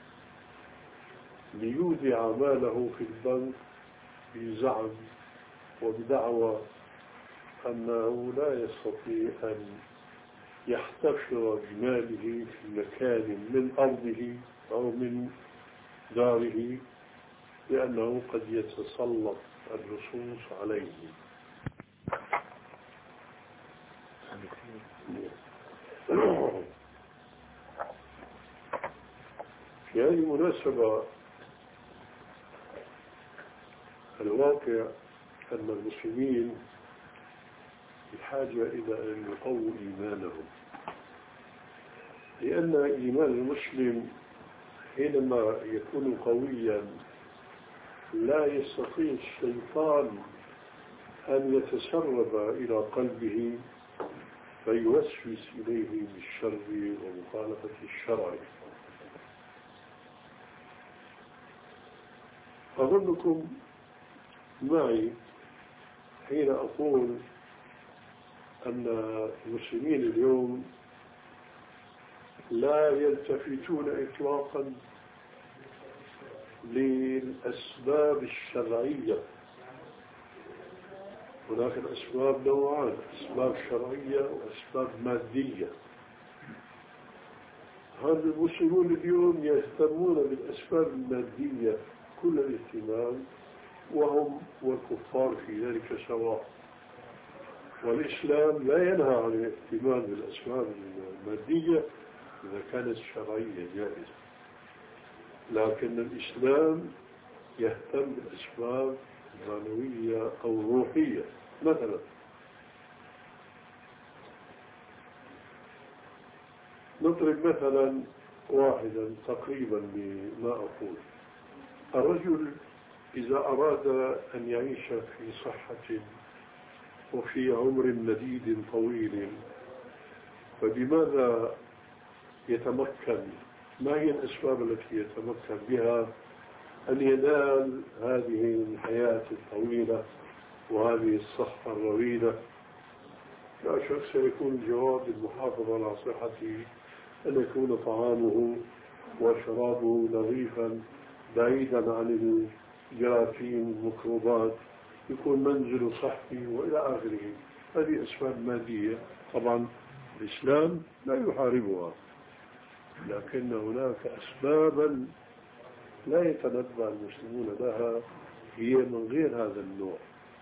ليودع ماله في البنك بزعم وبدعوى أنه لا يستطيع أن يحتفظ بماله في مكان من أرضه أو من داره، لأنه قد يتسلط اللصوص عليه. في هذه المناسبة الواقع أن المسلمين بحاجة إلى أن يقووا إيمانهم، لأن إيمان المسلم حينما يكون قويا لا يستطيع الشيطان أن يتسرب إلى قلبه فيوسوس إليه بالشر ومخالفة الشرع. أظنكم معي حين أقول أن المسلمين اليوم لا يلتفتون إطلاقا للأسباب الشرعية. هناك الأسباب نوعان: أسباب شرعية وأسباب مادية. هذا المسلمون اليوم يهتمون بالأسباب المادية كل الاهتمام، وهم والكفار في ذلك سواء. والإسلام لا ينهى عن الاهتمام بالأسباب المادية إذا كانت شرعية جائزة، لكن الإسلام يهتم بالأسباب المعنوية أو الروحية. مثلا نضرب مثلا واحدا تقريبا لما أقول. الرجل إذا أراد أن يعيش في صحة وفي عمر مديد طويل، فبماذا يتمكن؟ ما هي الأسباب التي يتمكن بها أن ينال هذه الحياة الطويلة وهذه الصحة الرويدة؟ لا شك سيكون الجواب المحافظة على صحته، أن يكون طعامه وشرابه نظيفا بعيدا عن الجراثيم والميكروبات، يكون منزل صحي وإلى آخره. هذه أسباب مادية طبعا الإسلام لا يحاربها، لكن هناك أسبابا لا يتنبه المسلمون لها، هي من غير هذا النوع.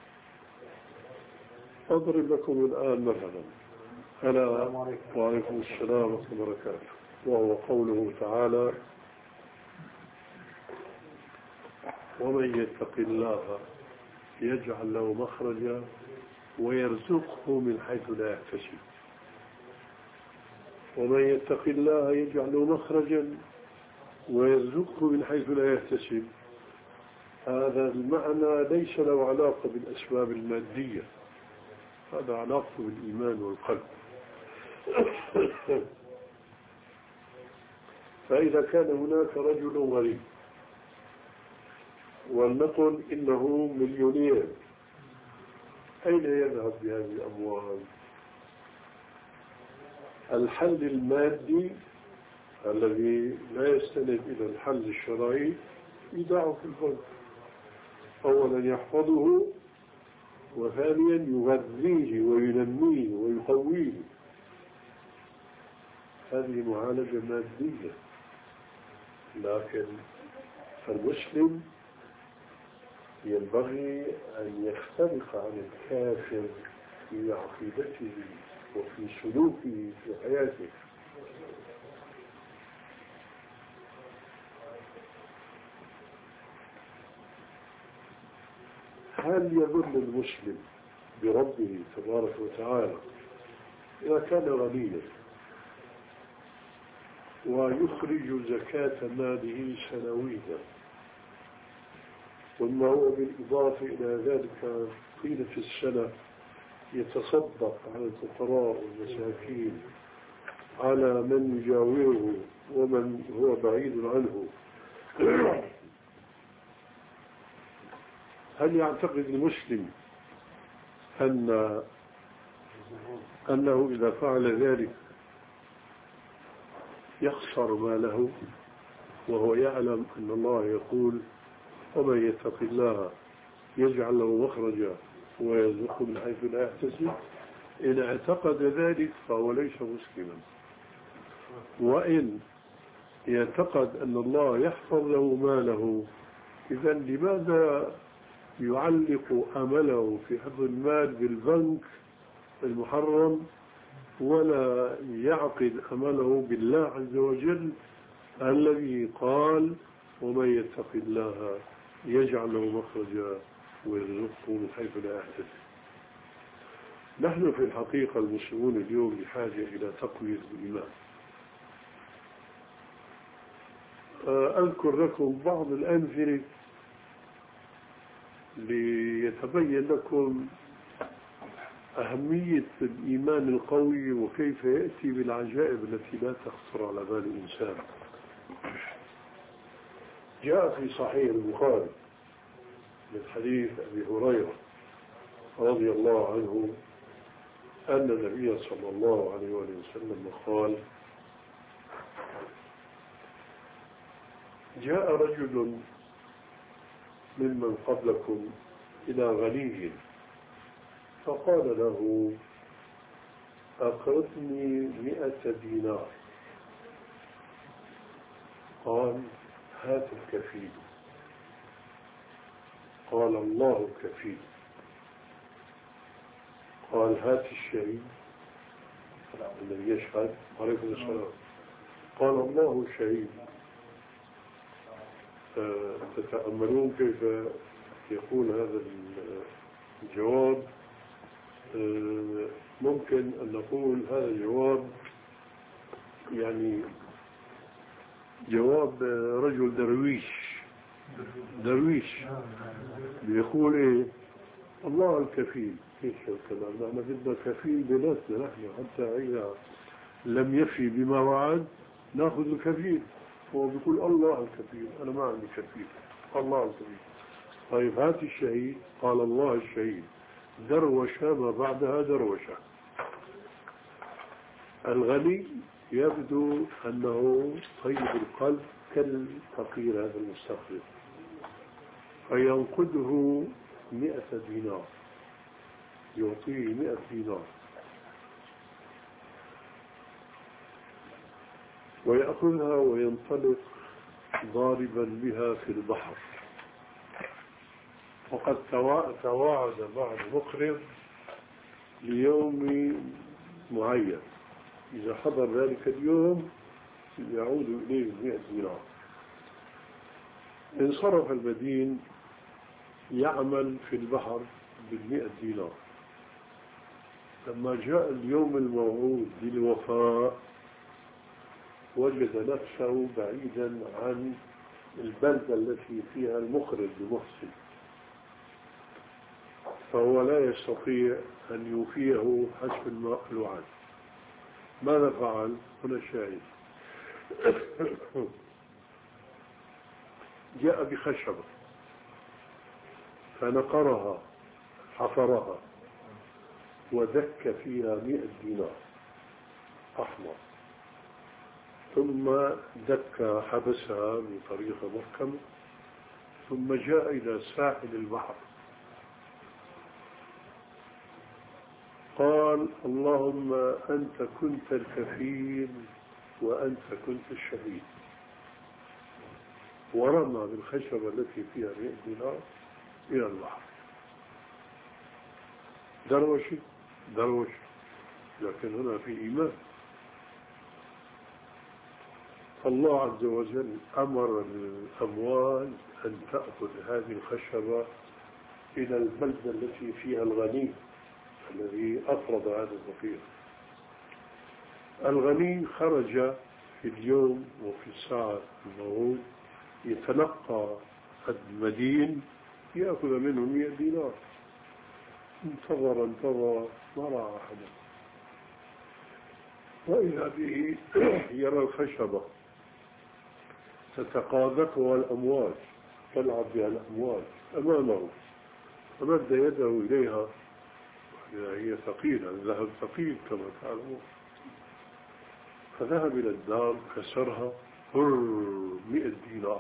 أضرب لكم الآن مثلا أنا وعليكم السلام ورحمة الله وبركاته، وهو قوله تعالى: ومن يتق الله يجعل له مخرجا ويرزقه من حيث لا يحتسب. ومن يتق الله يجعل له مخرجا ويرزقه من حيث لا يحتسب. هذا المعنى ليس له علاقة بالأسباب المادية، هذا علاقة بالإيمان والقلب. فإذا كان هناك رجل غريب ولنقل إنه مليونير، أين يذهب بهذه الأموال؟ الحل المادي الذي لا يستند إلى الحل الشرعي يدعه في البنك. أولا يحفظه، وثانيا يغذيه وينميه ويقويه. هذه معالجة مادية. لكن المسلم ينبغي أن يختلف عن الكافر في عقيدته وفي سلوكه في حياته. هل يظن المسلم بربه تبارك وتعالى إذا كان غنيا ويخرج زكاة ماله سنويا، ثم هو بالإضافة إلى ذلك طيلة السنة يتصدق على الفقراء والمساكين، على من يجاوره ومن هو بعيد عنه، هل يعتقد المسلم أن أنه إذا فعل ذلك يخسر ماله، وهو يعلم أن الله يقول: ومن يتق الله يجعل له مخرجا ويرزقه من حيث لا يحتسب؟ إن اعتقد ذلك فهو ليس مسلما. وإن يعتقد أن الله يحفظ له ماله، إذا لماذا يعلق أمله في حفظ المال بالبنك المحرم ولا يعقد أمله بالله عز وجل الذي قال: ومن يتق الله يجعل له مخرجا ويرزقه من حيث لا يحتسب؟ نحن في الحقيقة المسلمون اليوم بحاجة إلى تقوية الإيمان. أذكر لكم بعض الأمثلة ليتبين لكم أهمية الإيمان القوي وكيف يأتي بالعجائب التي لا تخطر على بال الإنسان. جاء في صحيح البخاري من حديث أبي هريرة رضي الله عنه أن النبي صلى الله عليه وسلم قال: جاء رجل ممن قبلكم إلى غني فقال له: أقرضني مئة دينار. قال: هات الكفيل. قال: الله الكفيل. قال: هات الشهيد الذي يشهد. عليكم السلام. قال: الله الشهيد. تتأملون كيف يكون هذا الجواب. ممكن أن نقول هذا الجواب يعني جواب رجل درويش درويش بيقول إيه؟ الله الكفيل. ايش الكلام؟ نحن بدنا كفيل بنفسنا نحن، حتى إذا لم يفي بما وعد ناخذ الكفيل. هو بيقول الله الكفيل، أنا ما عندي كفيل، الله الكفيل. طيب هات الشهيد. قال: الله الشهيد. دروشة ما بعدها دروشة. الغني يبدو أنه طيب القلب كالفقير هذا المستقبل، فينقده مئة دينار، يعطيه مئة دينار ويأخذها وينطلق ضاربا بها في البحر. وقد تواعد مع المقرض ليوم معين، إذا حضر ذلك اليوم يعود إليه مئة دينار. انصرف المدين يعمل في البحر بالمئة دينار. لما جاء اليوم الموعود للوفاء وجد نفسه بعيدا عن البلدة التي فيها المقرض المحسن، فهو لا يستطيع أن يوفيه حسب الوعد. ماذا فعل؟ هنا الشاهد. جاء بخشبة فنقرها، حفرها، ودك فيها مئة دينار أحمر، ثم دك حبسها بطريقة محكمة، ثم جاء إلى ساحل البحر قال: اللهم أنت كنت الكفيل وأنت كنت الشهيد، ورمى بالخشبة التي فيها مئة دينار إلى البحر. دروشي دروش، لكن هنا في إيمان. الله عز وجل أمر الأموال أن تأخذ هذه الخشبة إلى البلدة التي فيها الغني الذي أفرض هذا الفقير. الغني خرج في اليوم وفي الساعة الموعود يتلقى المدين يأخذ منه مئة دينار. انتظر انتظر ما رأى أحدا، وإذا به يرى الخشبة تتقاذفها الأمواج، تلعب بها الأمواج أمامه، فمد يده إليها. هي ثقيلة، الذهب ثقيل كما تعلمون. فذهب إلى الدار كسرها، مئة دينار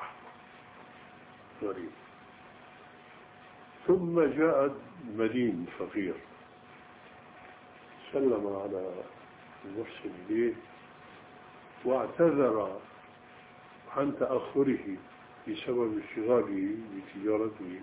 غريب. ثم جاء المدين فقير سلم على المحسن إليه واعتذر عن تأخره بسبب اشتغاله بتجارته،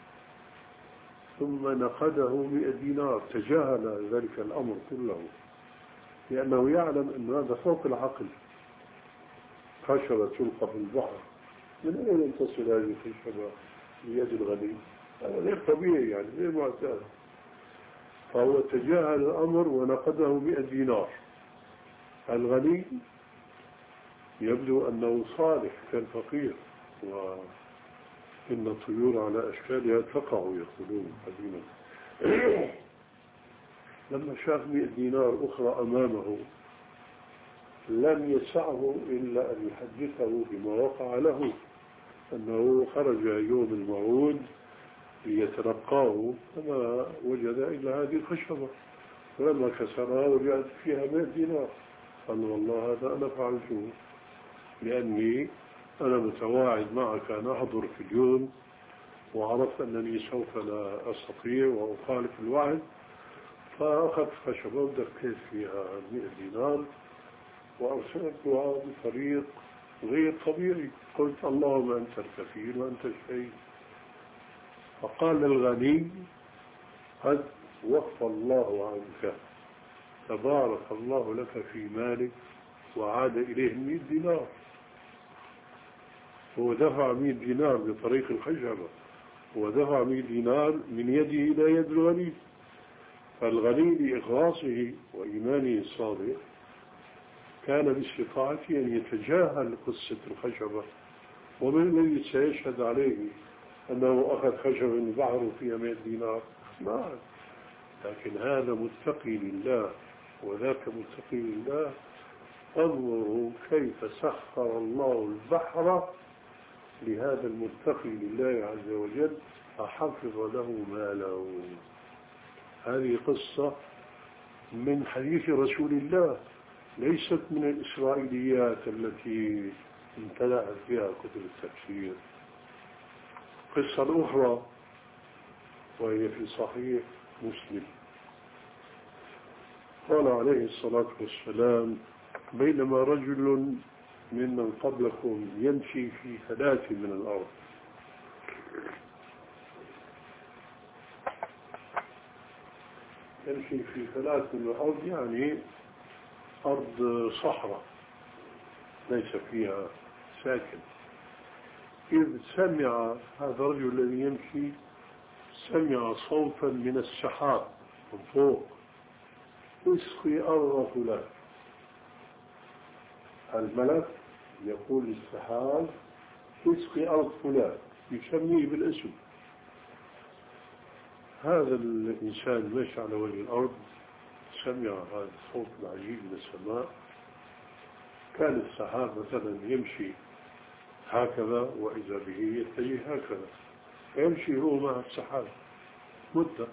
ثم نقده مئة دينار. تجاهل ذلك الأمر كله لأنه يعلم أن هذا فوق العقل. خشبة تلقى في البحر، من أين أن تصل هذه الخشبة بيد الغني؟ هذا غير طبيعي، يعني غير معتاد. فهو تجاهل الأمر ونقده مئة دينار. الغني يبدو أنه صالح، كان فقير، وإن الطيور على أشكالها تقع يقولون قديما. لما شاف مئة دينار أخرى أمامه لم يسعه إلا أن يحدثه بما وقع له، أنه خرج يوم الموعود ليتلقاه فما وجد إلا هذه الخشبة، فلما كسرها وجدت فيها مئة دينار. قال والله هذا أنا فعلته لأني أنا متواعد معك أن أحضر في اليوم، وعرفت أنني سوف لا أستطيع وأخالف الوعد، فأخذت خشبة ودكيت فيها مئة دينار وأرسلتها بطريق غير طبيعي. قلت اللهم أنت الكفيل وأنت الشهيد. فقال للغني قد وفى الله عنك، تبارك الله لك في مالك، وعاد إليه مئة دينار. هو دفع مئة دينار بطريق الخشبة، ودفع مئة دينار من يده إلى يد الغني. فالغني لإخلاصه وإيمانه الصادق كان باستطاعته أن يتجاهل قصة الخشبة، ومن الذي سيشهد عليه أنه أخذ خشبة من بحر فيها مئة دينار؟ ما. لكن هذا متقي لله وذاك متقي لله. انظروا كيف سخر الله البحر لهذا المتقي لله عز وجل فحفظ له ماله. هذه قصة من حديث رسول الله، ليست من الإسرائيليات التي امتلأت بها كتب التفسير. قصة أخرى وهي في صحيح مسلم، قال عليه الصلاة والسلام بينما رجل ممن قبلكم يمشي في ثلاث من الأرض، يمشي في ثلاث من الأرض يعني أرض صحراء ليس فيها ساكن، إذ سمع هذا الرجل الذي يمشي سمع صوتا من السحاب من فوق اسقي أرض فلان. الملك يقول للسحاب اسقي أرض فلان، يسميه بالاسم. هذا الإنسان ماشي على وجه الأرض سمع هذا الصوت العجيب من السماء. كان السحاب مثلا يمشي هكذا وإذا به يتجه هكذا، فيمشي هو مع السحاب مدة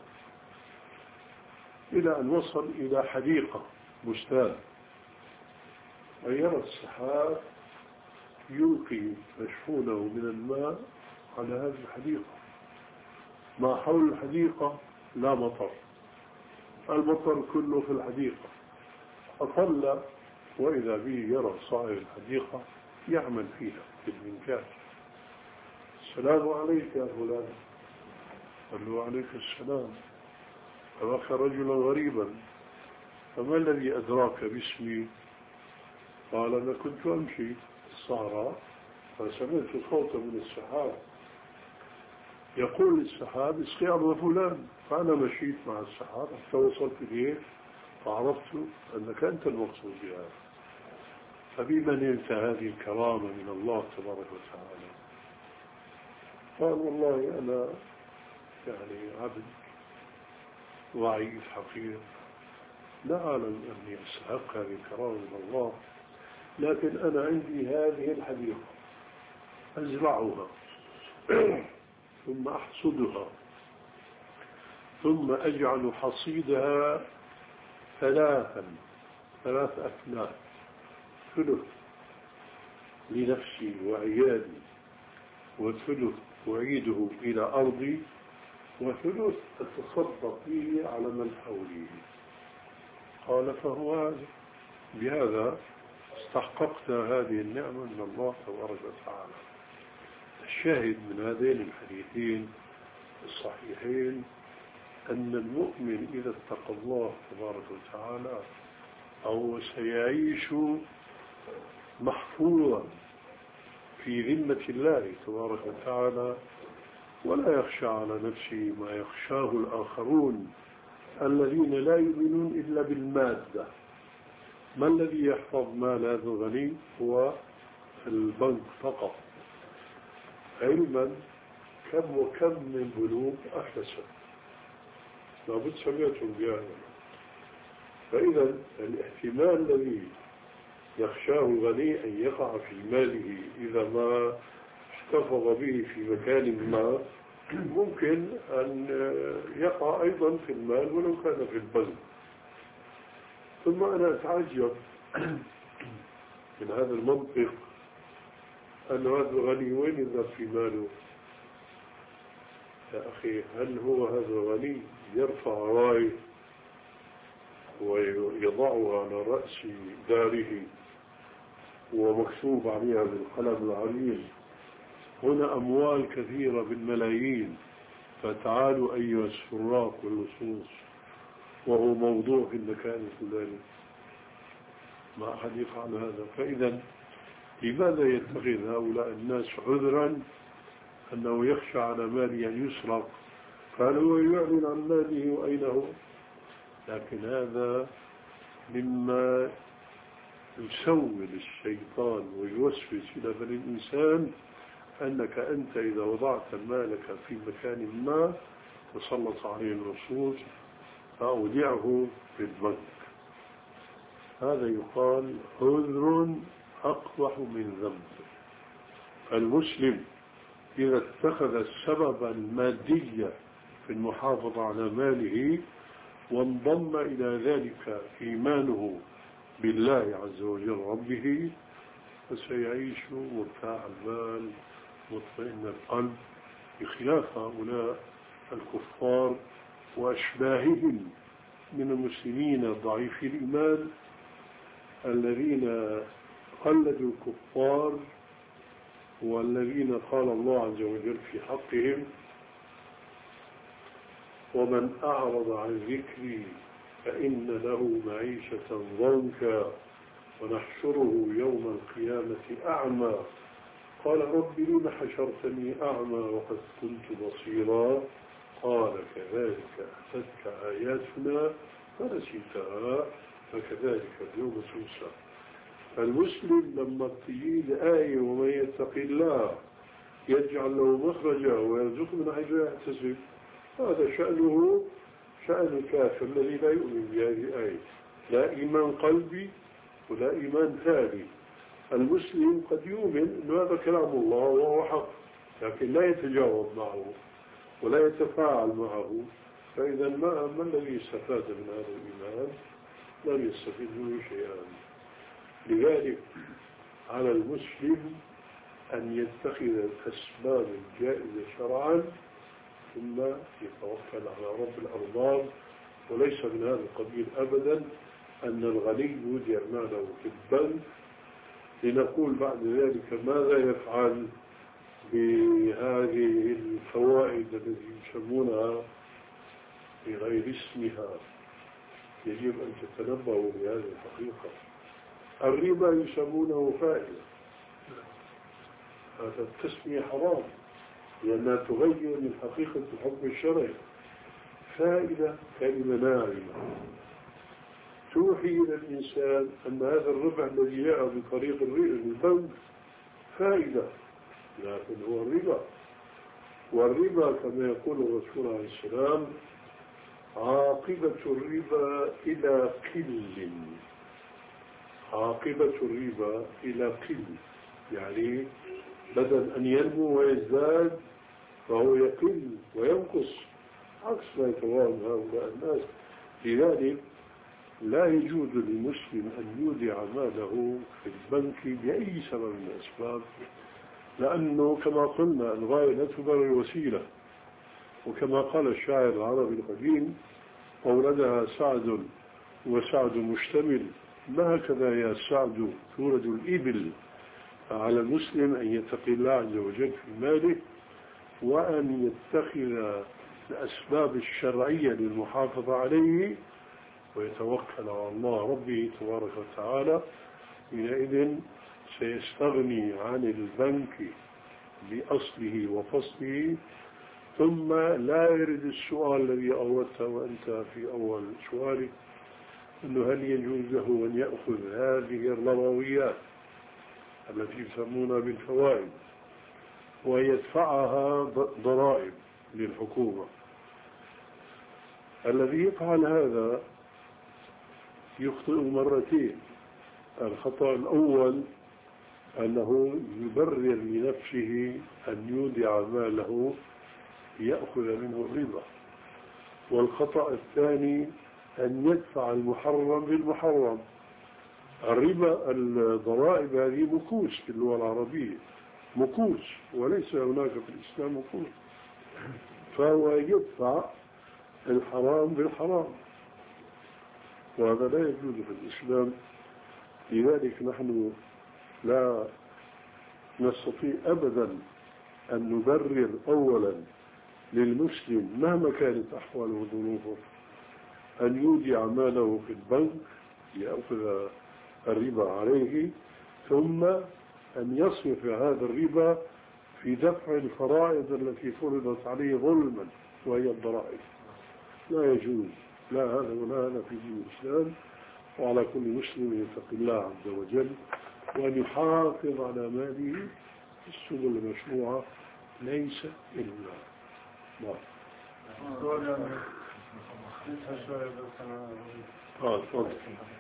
إلى أن وصل إلى حديقة بستان، ويرى السحاب يلقي مشحونه من الماء على هذه الحديقة. ما حول الحديقة لا مطر، المطر كله في الحديقة. أطل وإذا به يرى صاحب الحديقة يعمل فيها في المنكاش. السلام عليك يا فلان. قال له عليك السلام. فبكى رجلا غريبا فما الذي أدراك باسمي؟ قال أنا كنت أمشي في الصحراء فسمعت صوتا من السحاب يقول للسحاب اسقي أرض فلان، فأنا مشيت مع السحاب حتى وصلت إليه فعرفت أنك أنت المقصود بهذا. فبما نلت هذه الكرامة من الله تبارك وتعالى؟ قال والله أنا يعني عبد ضعيف حقير لا أعلم أني أستحق هذه الكرامة من الله، لكن أنا عندي هذه الحديقة أزرعها ثم أحصدها ثم أجعل حصيدها ثلاثا ثلاث أثناء، ثلث لنفسي وعيالي وثلث أعيده إلى أرضي وثلث أتصدق فيه على من حولي. قال فهو هذا، بهذا استحققت هذه النعمة من الله تبارك وتعالى. الشاهد من هذين الحديثين الصحيحين أن المؤمن إذا اتقى الله تبارك وتعالى أو سيعيش محفوظا في ذمة الله تبارك وتعالى ولا يخشى على نفسه ما يخشاه الآخرون الذين لا يؤمنون إلا بالمادة. ما الذي يحفظ مال هذا الغني؟ هو البنك فقط. علما كم وكم من بنوك أفلست، لابد سمعتم بهذا. فإذا الاحتمال الذي يخشاه الغني أن يقع في ماله إذا ما احتفظ به في مكان ما ممكن أن يقع أيضا في المال ولو كان في البنك. ثم أنا أتعجب من هذا المنطق أن هذا الغني وين يذهب في ماله؟ يا أخي هل هو هذا الغني يرفع رايه ويضعها على رأس داره ومكتوب عليها بالقلم العريض هنا أموال كثيرة بالملايين فتعالوا أيها السراق واللصوص وهو موضوع في المكان الفلاني؟ ما أحد يفعل هذا. فإذا لماذا يتخذ هؤلاء الناس عذرا أنه يخشى على ماله أن يسرق فهل هو يعلن عن ماله وأين هو؟ لكن هذا مما يسول الشيطان ويوسوس إلى بني الإنسان أنك أنت إذا وضعت مالك في مكان ما تسلط عليه اللصوص فأودعه في البنك. هذا يقال عذر أقبح من ذنب. المسلم إذا اتخذ السبب المادي في المحافظة على ماله وانضم إلى ذلك إيمانه بالله عز وجل ربه فسيعيش مرتاح البال مطمئن القلب بخلاف هؤلاء الكفار وأشباههم من المسلمين ضعيفي الإيمان الذين قلدوا الكفار والذين قال الله عز وجل في حقهم ومن أعرض عن ذكري فإن له معيشة ضنكا ونحشره يوم القيامة أعمى قال رب لم حشرتني أعمى وقد كنت بصيرا قال كذلك أتتك آياتنا فنسيتها فكذلك اليوم تنسى. المسلم لما تجيد آية ومن يتق الله يجعل له مخرجا ويرزقه من حيث لا يحتسب هذا شأنه شأن الكافر الذي لا يؤمن بهذه الآية لا إيمان قلبي ولا إيمان ثاني. المسلم قد يؤمن أن هذا كلام الله وهو حق لكن لا يتجاوب معه ولا يتفاعل معه. فإذا ما ما الذي استفاد من هذا الإيمان؟ لم يستفيد منه شيئا. لذلك على المسلم أن يتخذ الأسباب الجائزة شرعا ثم يتوكل على رب الأرباب وليس من هذا القبيل أبدا أن الغني يودع ماله في البنك لنقول بعد ذلك ماذا يفعل بهذه الفوائد التي يسمونها بغير اسمها. يجب أن تتنبهوا بهذه الحقيقة. الربا يسمونه فائدة هذا التسمية حرام لأنها تغير من حقيقة الحكم الشرعي. فائدة كلمة ناعمة توحي إلى الإنسان أن هذا الربح الذي جاء بطريق البنك فائدة لكن هو الربا. والربا كما يقول الرسول عليه السلام عاقبة الربا إلى قل عاقبة الربا إلى قل يعني بدل أن ينمو ويزداد فهو يقل وينقص عكس ما يتوهم هؤلاء الناس. لذلك لا يجوز للمسلم أن يودع ماله في البنك بأي سبب من الأسباب لأنه كما قلنا الغاية لا تبرر الوسيلة. وكما قال الشاعر العربي القديم أوردها سعد وسعد مشتمل ما هكذا يا سعد تورد الإبل. فعلى المسلم أن يتقي الله عز وجل في ماله وأن يتخذ الأسباب الشرعية للمحافظة عليه ويتوكل على الله ربه تبارك وتعالى. حينئذ سيستغني عن البنك بأصله وفصله. ثم لا يرد السؤال الذي أوردته وأنت في أول سؤالك أنه هل يجوز له أن يأخذ هذه الربويات التي يسمونها بالفوائد ويدفعها ضرائب للحكومة. الذي يفعل هذا يخطئ مرتين. الخطأ الأول أنه يبرر لنفسه أن يودع ماله يأخذ منه الربا. والخطأ الثاني أن يدفع المحرم بالمحرم. الربا الضرائب هذه مكوس في اللغة العربية، مكوس، وليس هناك في الإسلام مكوس، فهو يدفع الحرام بالحرام، وهذا لا يجوز في الإسلام. لذلك نحن لا نستطيع أبدا أن نبرر أولا للمسلم مهما كانت أحواله وظروفه أن يودع ماله في البنك يأخذ الربا عليه، ثم أن يصرف هذا الربا في دفع الفرائض التي فرضت عليه ظلما وهي الضرائب. لا يجوز لا هذا ولا هذا في دين الإسلام. وعلى كل مسلم يتقي الله عز وجل وأن يحافظ على ماله في السبل المشروعة ليس إلا الله. اه تفضل.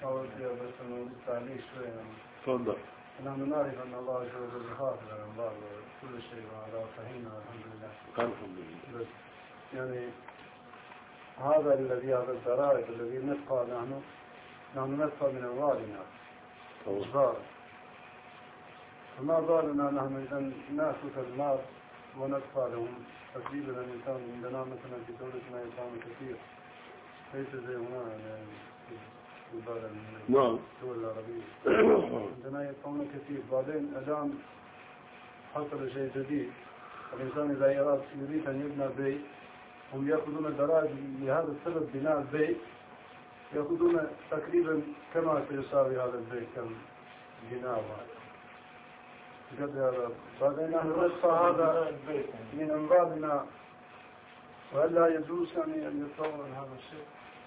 تفضل. نحن نعرف أن الله عز وجل يحافظ على الله كل شيء وعلى فهمنا الحمد لله. الحمد لله. بس يعني هذا الذي هذا الضرائب الذي ندفع نحن نحن ندفع من أموالنا إجبارا. فما بالنا نحن إذا نأخذ المال وندفع لهم تقريبا الإنسان عندنا مثلا في دولتنا يدفعون كثير ليس زي هنا في الدول العربية. عندنا يدفعون كثير. بعدين الآن حصل شيء جديد، الإنسان إذا أراد يريد أن يبنى بيت هم يأخذون الضرائب لهذا السبب بناء البيت، يأخذون تقريبا كما سيساوي هذا البيت كم بناء قد هذا. بعدين نحن ندفع هذا من أموالنا، وهل لا يجوز يعني أن يتصور هذا الشيء؟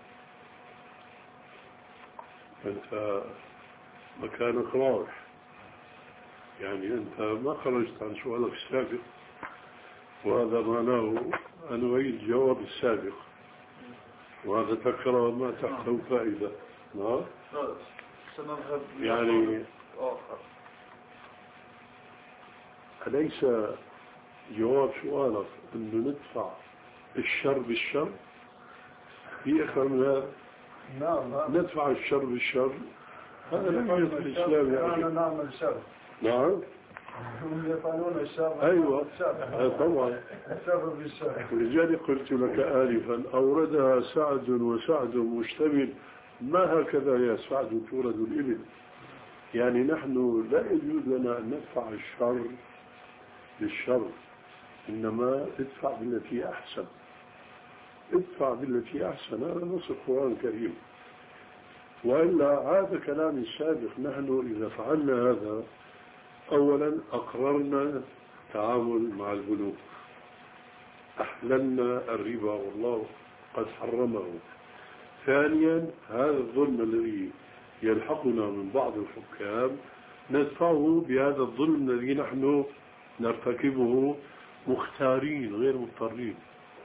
أنت مكانك رايح، يعني أنت ما خرجت عن سؤالك السابق، وهذا معناه أن أعيد الجواب السابق، وهذا تكرر ما تحته فائدة. نعم يعني أليس جواب سؤالك أنه ندفع الشر بالشر؟ في أخرنا نعم ندفع الشر بالشر، هذا لم يوجد في الإسلام يا أخي. نعمل الشر. نعم هم يفعلون الشر. أيوة طبعا. الشر بالشر. ولذلك قلت لك آلفا أوردها سعد وسعد مشتمل، ما هكذا يا سعد تورد الإبل. يعني نحن لا يجوز لنا أن ندفع الشر بالشر، إنما ادفع بالتي أحسن. ادفع بالتي أحسن، هذا نص القرآن الكريم. وإلا هذا كلام سابق. نحن إذا فعلنا هذا أولا أقررنا التعامل مع البنوك، أحللنا الربا والله قد حرمه. ثانيا هذا الظلم الذي يلحقنا من بعض الحكام ندفعه بهذا الظلم الذي نحن نرتكبه مختارين غير مضطرين.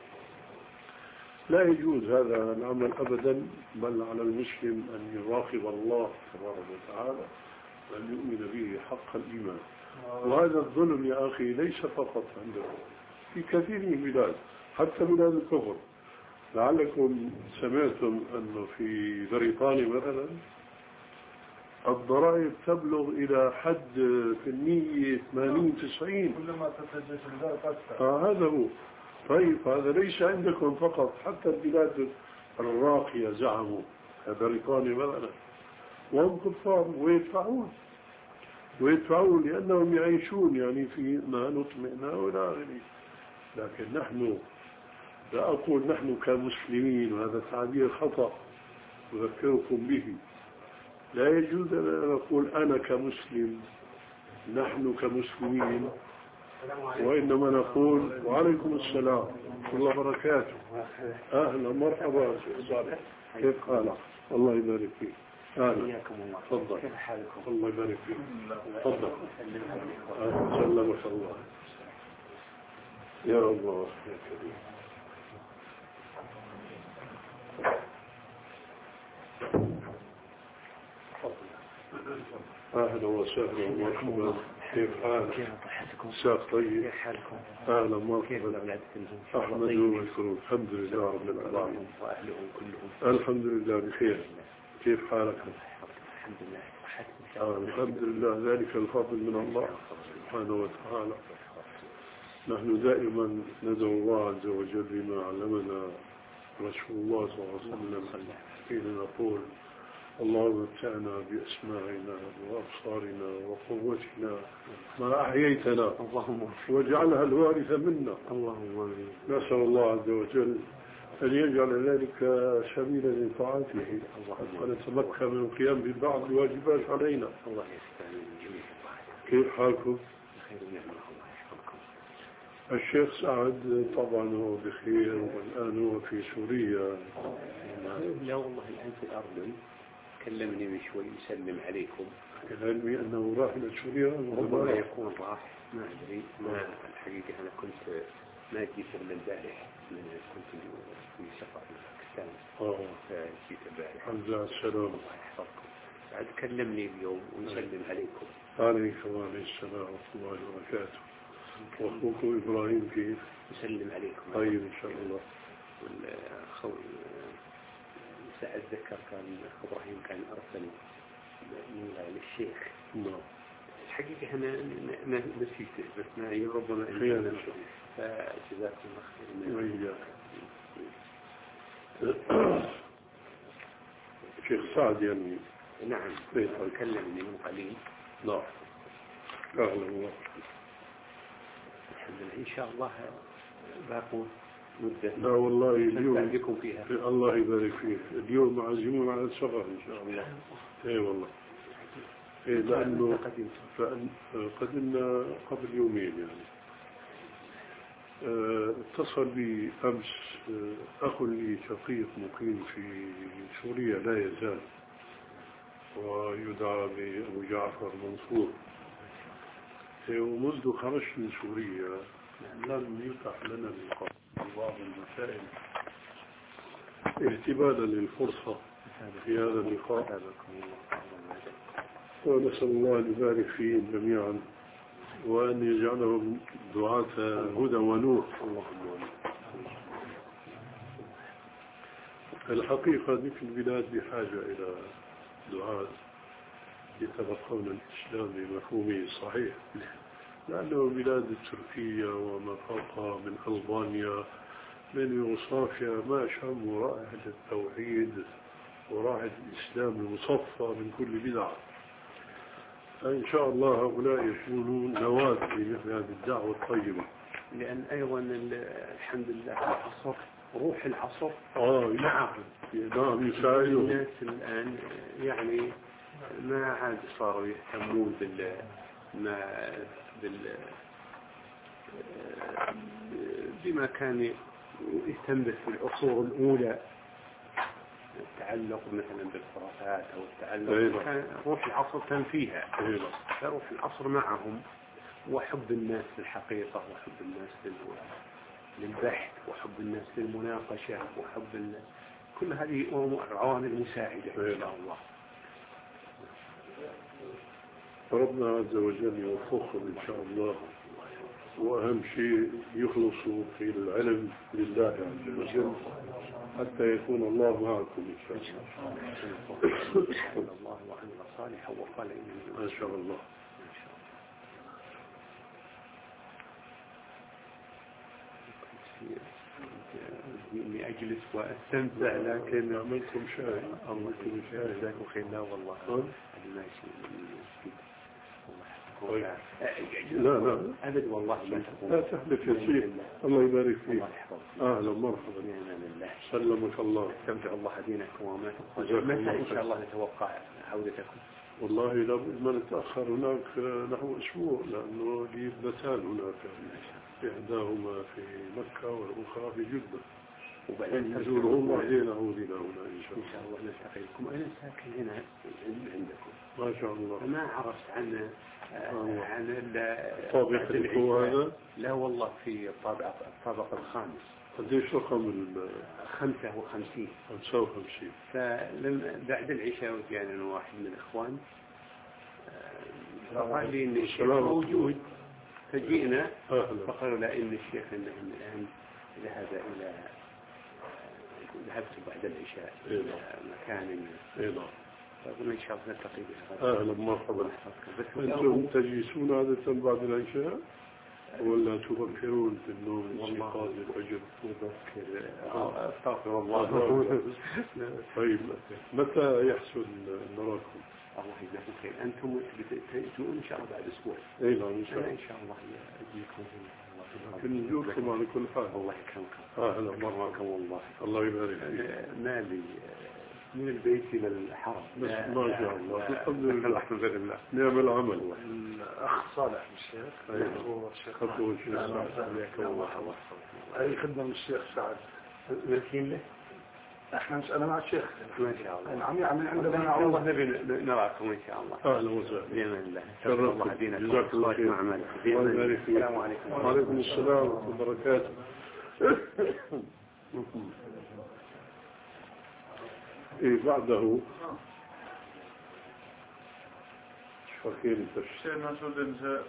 لا يجوز هذا العمل أبدا، بل على المسلم أن يراقب الله تبارك وتعالى وأن يؤمن به حق الإيمان. وهذا الظلم يا أخي ليس فقط عندنا، في كثير من البلاد حتى بلاد الكفر. لعلكم سمعتم أنه في بريطانيا مثلا الضرائب تبلغ إلى حد في المية ثمانين تسعين. كلما تتجه البلاد أكثر. آه هذا هو. طيب هذا ليس عندكم فقط، حتى البلاد الراقية زعموا بريطانيا مثلا، وهم كفار ويدفعون ويدفعون لأنهم يعيشون يعني في ما نطمئنا ولا غيره. لكن نحن لا أقول نحن كمسلمين، وهذا تعبير خطأ أذكركم به. لا يجوز أن نقول أنا كمسلم، نحن كمسلمين، وإنما نقول وعليكم السلام ورحمة الله وبركاته. أهلا مرحبا صالح، كيف حالك؟ الله يبارك فيك. أهلا تفضل. كيف حالكم؟ الله يبارك فيك. تفضل. سلمك الله. يا الله يا كريم. أهلا وسهلا ومرحبا. كيف حالك؟ كيف صحتكم؟ مساك طيب. كيف حالكم؟ أهلا كيف مرحبا. الأولاد كلهم؟ أحمد ومشكور. الحمد لله رب العالمين. وأهلهم كلهم. الحمد لله بخير. كيف حالك؟ الحمد لله. صحتكم؟ آه الحمد لله، ذلك الفضل من الله سبحانه وتعالى. نحن دائما ندعو الله عز وجل بما علمنا رسول الله صلى الله عليه وسلم حين نقول اللهم متعنا بأسماعنا وأبصارنا وقوتنا ما أحييتنا واجعلها الوارث منا. اللهم نسأل الله عز وجل أن يجعل ذلك سبيلا لطاعته ونتمكن من القيام ببعض الواجبات علينا. الله يستعين. كيف حالكم؟ بخير ونعمة. الله يحفظكم. الشيخ سعد طبعا هو بخير، والآن هو في سوريا. لا والله الآن في الأردن. كلمني من شوي يسلم عليكم. العلمي أنه راح إلى سوريا. ربما يكون راح، ما أدري. ما الحقيقة أنا كنت ما جيت من البارح، كنت في سفر في باكستان. آه. جيت البارح. الحمد لله على السلامة. الله يحفظكم. بعد كلمني اليوم ويسلم عليكم. عليكم وعليه السلام ورحمة الله وبركاته. وأخوكم إبراهيم كيف؟ يسلم عليكم. طيب إن شاء الله. والأخو ساعة ذكر كان إبراهيم كان أرسل للشيخ. نعم. الحقيقة أنا نسيته بس ما ربما خير إن شاء الله. فجزاكم الله خير. وإياك. شيخ سعد يعني. نعم. كلمني من قليل. نعم. أهلا الله. الحمد لله. إن شاء الله باقوا مدة. لا والله اليوم بكم فيها. الله يبارك فيك. اليوم عازمون على السفر إن شاء الله. إيه والله. إيه لأنه فأن قدمنا قبل يومين يعني. اه اتصل بي أمس اه أخ لي شقيق مقيم في سوريا لا يزال، ويدعى بأبو جعفر منصور. إيه ومنذ خرجت من سوريا لم يتح لنا اللقاء في بعض المسائل اعتبادا للفرصة في هذا اللقاء، ونسأل الله أن يبارك فيهم جميعا وأن يجعلهم دعاة هدى ونور. الحقيقة ذيك البلاد بحاجة إلى دعاة يتبقون الإسلام بمفهومه الصحيح، لأنه بلاد تركيا وما فوقها من ألبانيا من يوغوسلافيا ما شموا رائحة التوحيد ورائحة الإسلام المصفى من كل بدعة. فإن شاء الله هؤلاء يكونون نواة لمثل هذه الدعوة الطيبة. لأن أيضا الحمد لله العصر روح العصر آه معهم. نعم يساعدهم. الناس الآن يعني ما عاد صاروا يهتمون بال ما بال بما كان يهتم به في العصور الأولى، التعلق مثلا بالخرافات أو التعلق كان روح العصر كان فيها. روح العصر معهم، وحب الناس للحقيقة، وحب الناس للبحث، وحب الناس للمناقشة، وحب ال... كل هذه عوامل مساعدة إن شاء الله. ربنا عز وجل يوفقهم إن شاء الله، وأهم شيء يخلصوا في العلم لله عز وجل حتى يكون الله معكم إن شاء الله. الله وعمل صالحا وقال إنه ما شاء الله. إني أجلس وأستمتع لكن عملكم شاي. الله يجزاك جزاكم خير. لا والله أنا ماشي. لا لا أبد والله ما تقول. لا تحلف يا سيدي. الله يبارك فيك. الله يحفظك. أهلا مرحبا. لله. سلمك الله. استمتع الله دينكم وما تقول. متى إن شاء الله نتوقع عودتكم؟ والله لابد ما نتأخر هناك نحو أسبوع، لأنه لي ابنتان هناك، إحداهما في مكة والأخرى في جدة، وبعدين نزورهم وبعدين نعود إلى هنا إن شاء الله. إن شاء الله نلتقي بكم. أنا ساكن هنا عندكم. ما شاء الله. ما عرفت عن عن طابق الكو هذا؟ لا والله في الطابق الطابق الخامس. قديش رقم؟ خمسة وخمسين. خمسة وخمسين. فلما بعد العشاء وجاءنا واحد من الإخوان فقال لي إن الشيخ موجود فجئنا فقالوا لا إن الشيخ إنه الآن ذهب إلى ذهبت بعد العشاء إلى مكان فقلنا إن شاء الله نلتقي بها أهلا مرحبا. أنتم تجلسون عادة بعد العشاء ولا تفكرون في النوم واستيقاظ الفجر؟ مبكر استغفر الله. طيب متى يحصل نراكم؟ الله يجزاكم خير. أنتم تأتون إن شاء الله بعد أسبوع. أي نعم إن شاء الله. إن شاء الله أجيكم لكن نزوركم على كل حال. الله يكرمكم. أهلا مرحبا والله. الله يبارك فيك. مالي من البيت إلى الحرم. بس ما شاء الله. الحمد لله. الحمد لله. نعم العمل. الأخ صالح الشيخ. أيوه. الشيخ. أخوه الشيخ. الله. أي خدمة من الشيخ سعد. مالكين له؟ احنا مش انا مع الشيخ ما شاء الله. نعم يعني عندنا الله نبي نراكم ان شاء الله. اهلا وسهلا. باذن الله. شرف الله دينك. جزاك الله خير. مع مالك. السلام عليكم. وعليكم السلام ورحمه الله وبركاته. ايه بعده فكير الشيء مسؤول انت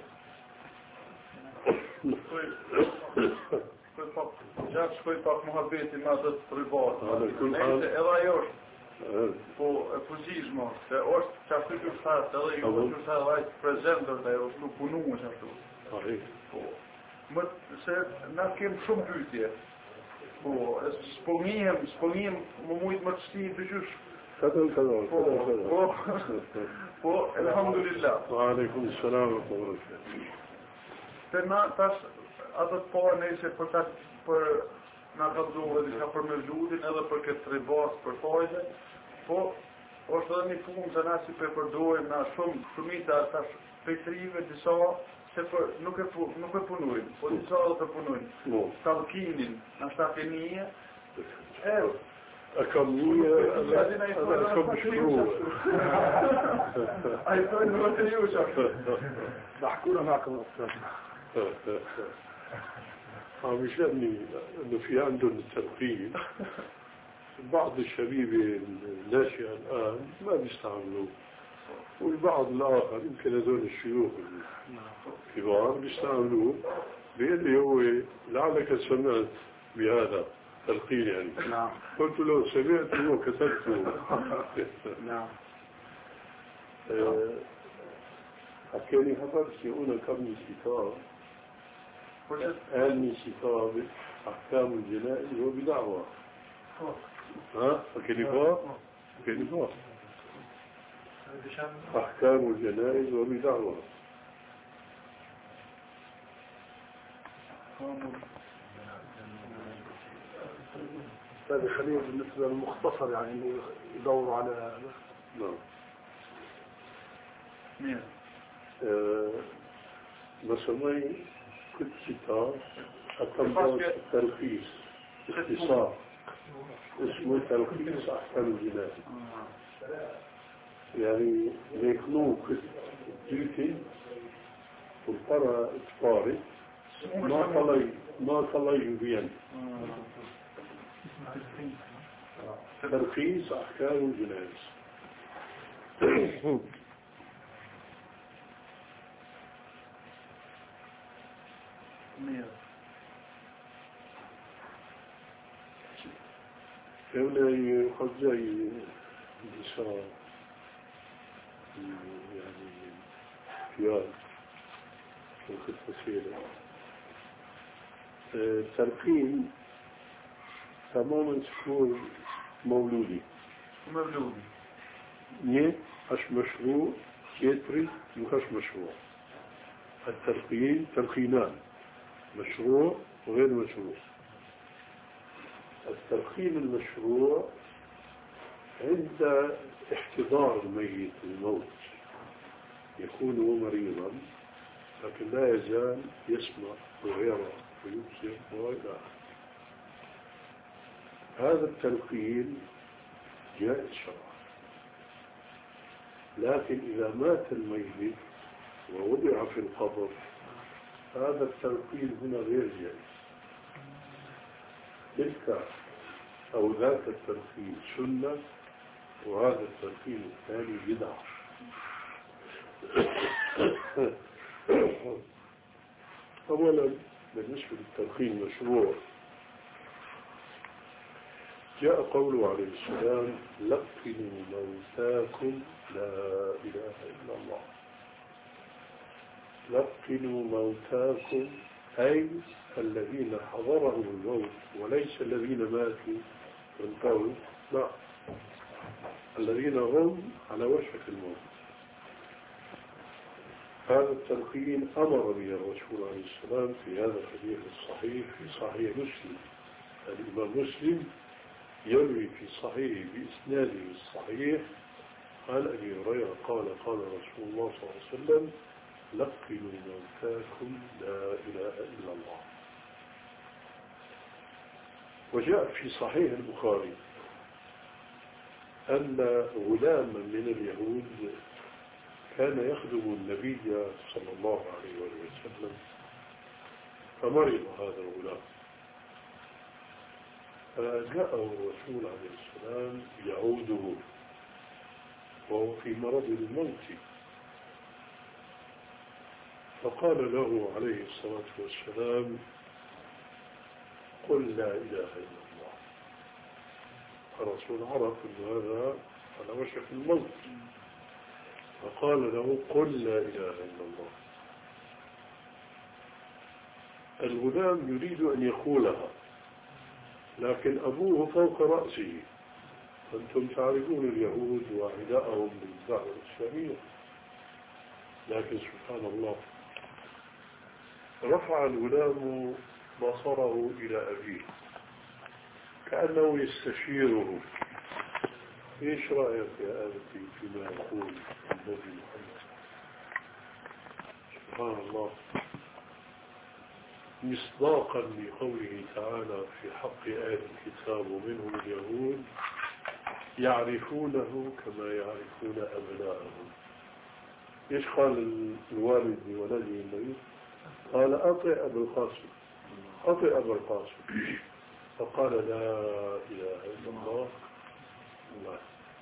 جاب شوي pak muhabbeti med ett privat. Nej, det var gjort på fysismo. Det är också så du sa att det är ju så här vet presenter där och nu på någon så då. Ja. Men så när kim som ute. på spångim spångim muito muito stil just. تفضل تفضل تفضل. på alhamdulillah. وعليكم السلام ورحمة الله وبركاته. Tenna tas att på nej se på att för när jag då det ska för melodin eller för att tribas för fojde på och så ni får så nästan på för då när som för mig där tas betrivet det så se för nog på nog på nu och det så att på nu talkinin nästan ni är أكملية أنا أكم مشروع. أيضا ما تيوجد. بحكونا معكم أستاذ. مش لأني إنه في عندهم التلقين بعض الشبيبة الناشئة الآن ما بيستعملوه والبعض الآخر يمكن هذول الشيوخ الكبار بيستعملوه بيقول لي هو لعلك سمعت بهذا تلقين يعني. نعم. قلت له سمعته وكتبته. نعم. حكيني خبر سيقول كم كتاب قال كتاب أحكام الجنائز وبدعوة. ها حكيني فوق حكيني فوق أحكام الجنائز وبدعوة. هذا خليه بالنسبة للمختصر يعني انه يدوروا على نعم. مين؟ مثلا كنت كتاب أتم التلخيص اختصار اسمه تلخيص أحكام الجنائز. يعني ليكنو كنت جيتي والقرى اتفاري ما طلي ما طلي بين تلخيص أحكام الجنائز. هؤلاء قد جاي بشار يعني فيال وقت سيرة التلقين تماما تكون مولودي مولودي ني اش مشروع يتري مش مشروع. التلقين تلقينان مشروع وغير مشروع. التلقين المشروع عند احتضار الميت الموت يكون هو مريضا لكن لا يزال يسمع ويرى ويبصر وإلى آخره. هذا التلقين جائز شرعا. لكن إذا مات الميت ووضع في القبر هذا التلقين هنا غير جائز. تلك أو ذاك التلقين سنة وهذا التلقين الثاني بدعة. أولا بالنسبة للتلقين مشروع، جاء قوله عليه السلام لقنوا موتاكم لا إله إلا الله. لقنوا موتاكم أي الذين حضرهم الموت، وليس الذين ماتوا وانتهوا، لا، الذين هم على وشك الموت. هذا التلقين أمر به الرسول عليه السلام في هذا الحديث الصحيح في صحيح مسلم. الإمام مسلم يروي في صحيح بإسناده الصحيح عن أبي هريرة قال قال رسول الله صلى الله عليه وسلم لقنوا موتاكم لا إله إلا الله. وجاء في صحيح البخاري أن غلاما من اليهود كان يخدم النبي صلى الله عليه وسلم، فمرض هذا الغلام، فجاءه الرسول عليه السلام يعوده وهو في مرض الموت، فقال له عليه الصلاة والسلام قل لا إله إلا الله. الرسول عرف أن هذا على وشك الموت، فقال له قل لا إله إلا الله. الغلام يريد أن يقولها، لكن أبوه فوق رأسه. أنتم تعرفون اليهود وعداءهم بالدعوة الإسلامية، لكن سبحان الله رفع الغلام بصره إلى أبيه كأنه يستشيره. إيش رأيك يا أبتي فيما يقول النبي محمد؟ سبحان الله، مصداقا لقوله تعالى في حق أهل الكتاب ومنهم اليهود يعرفونه كما يعرفون أبناءهم. إيش قال الوالد لولده النبي؟ قال أطع أبا القاسم، أطع أبا القاسم، فقال لا إله إلا الله. الله.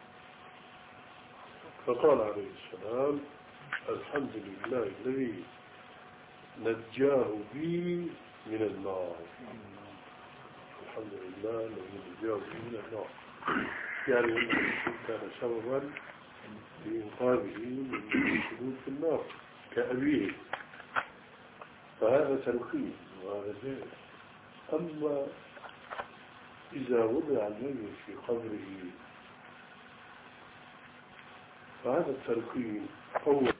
فقال عليه السلام الحمد لله الذي نجاه بي من النار. الحمد لله الذي نجاه بي من النار، يعني كان سببا لإنقاذه من الخلود في النار كأبيه. فهذا تلقين وهذا زين. أما إذا وضع الميت في قبره فهذا التلقين أول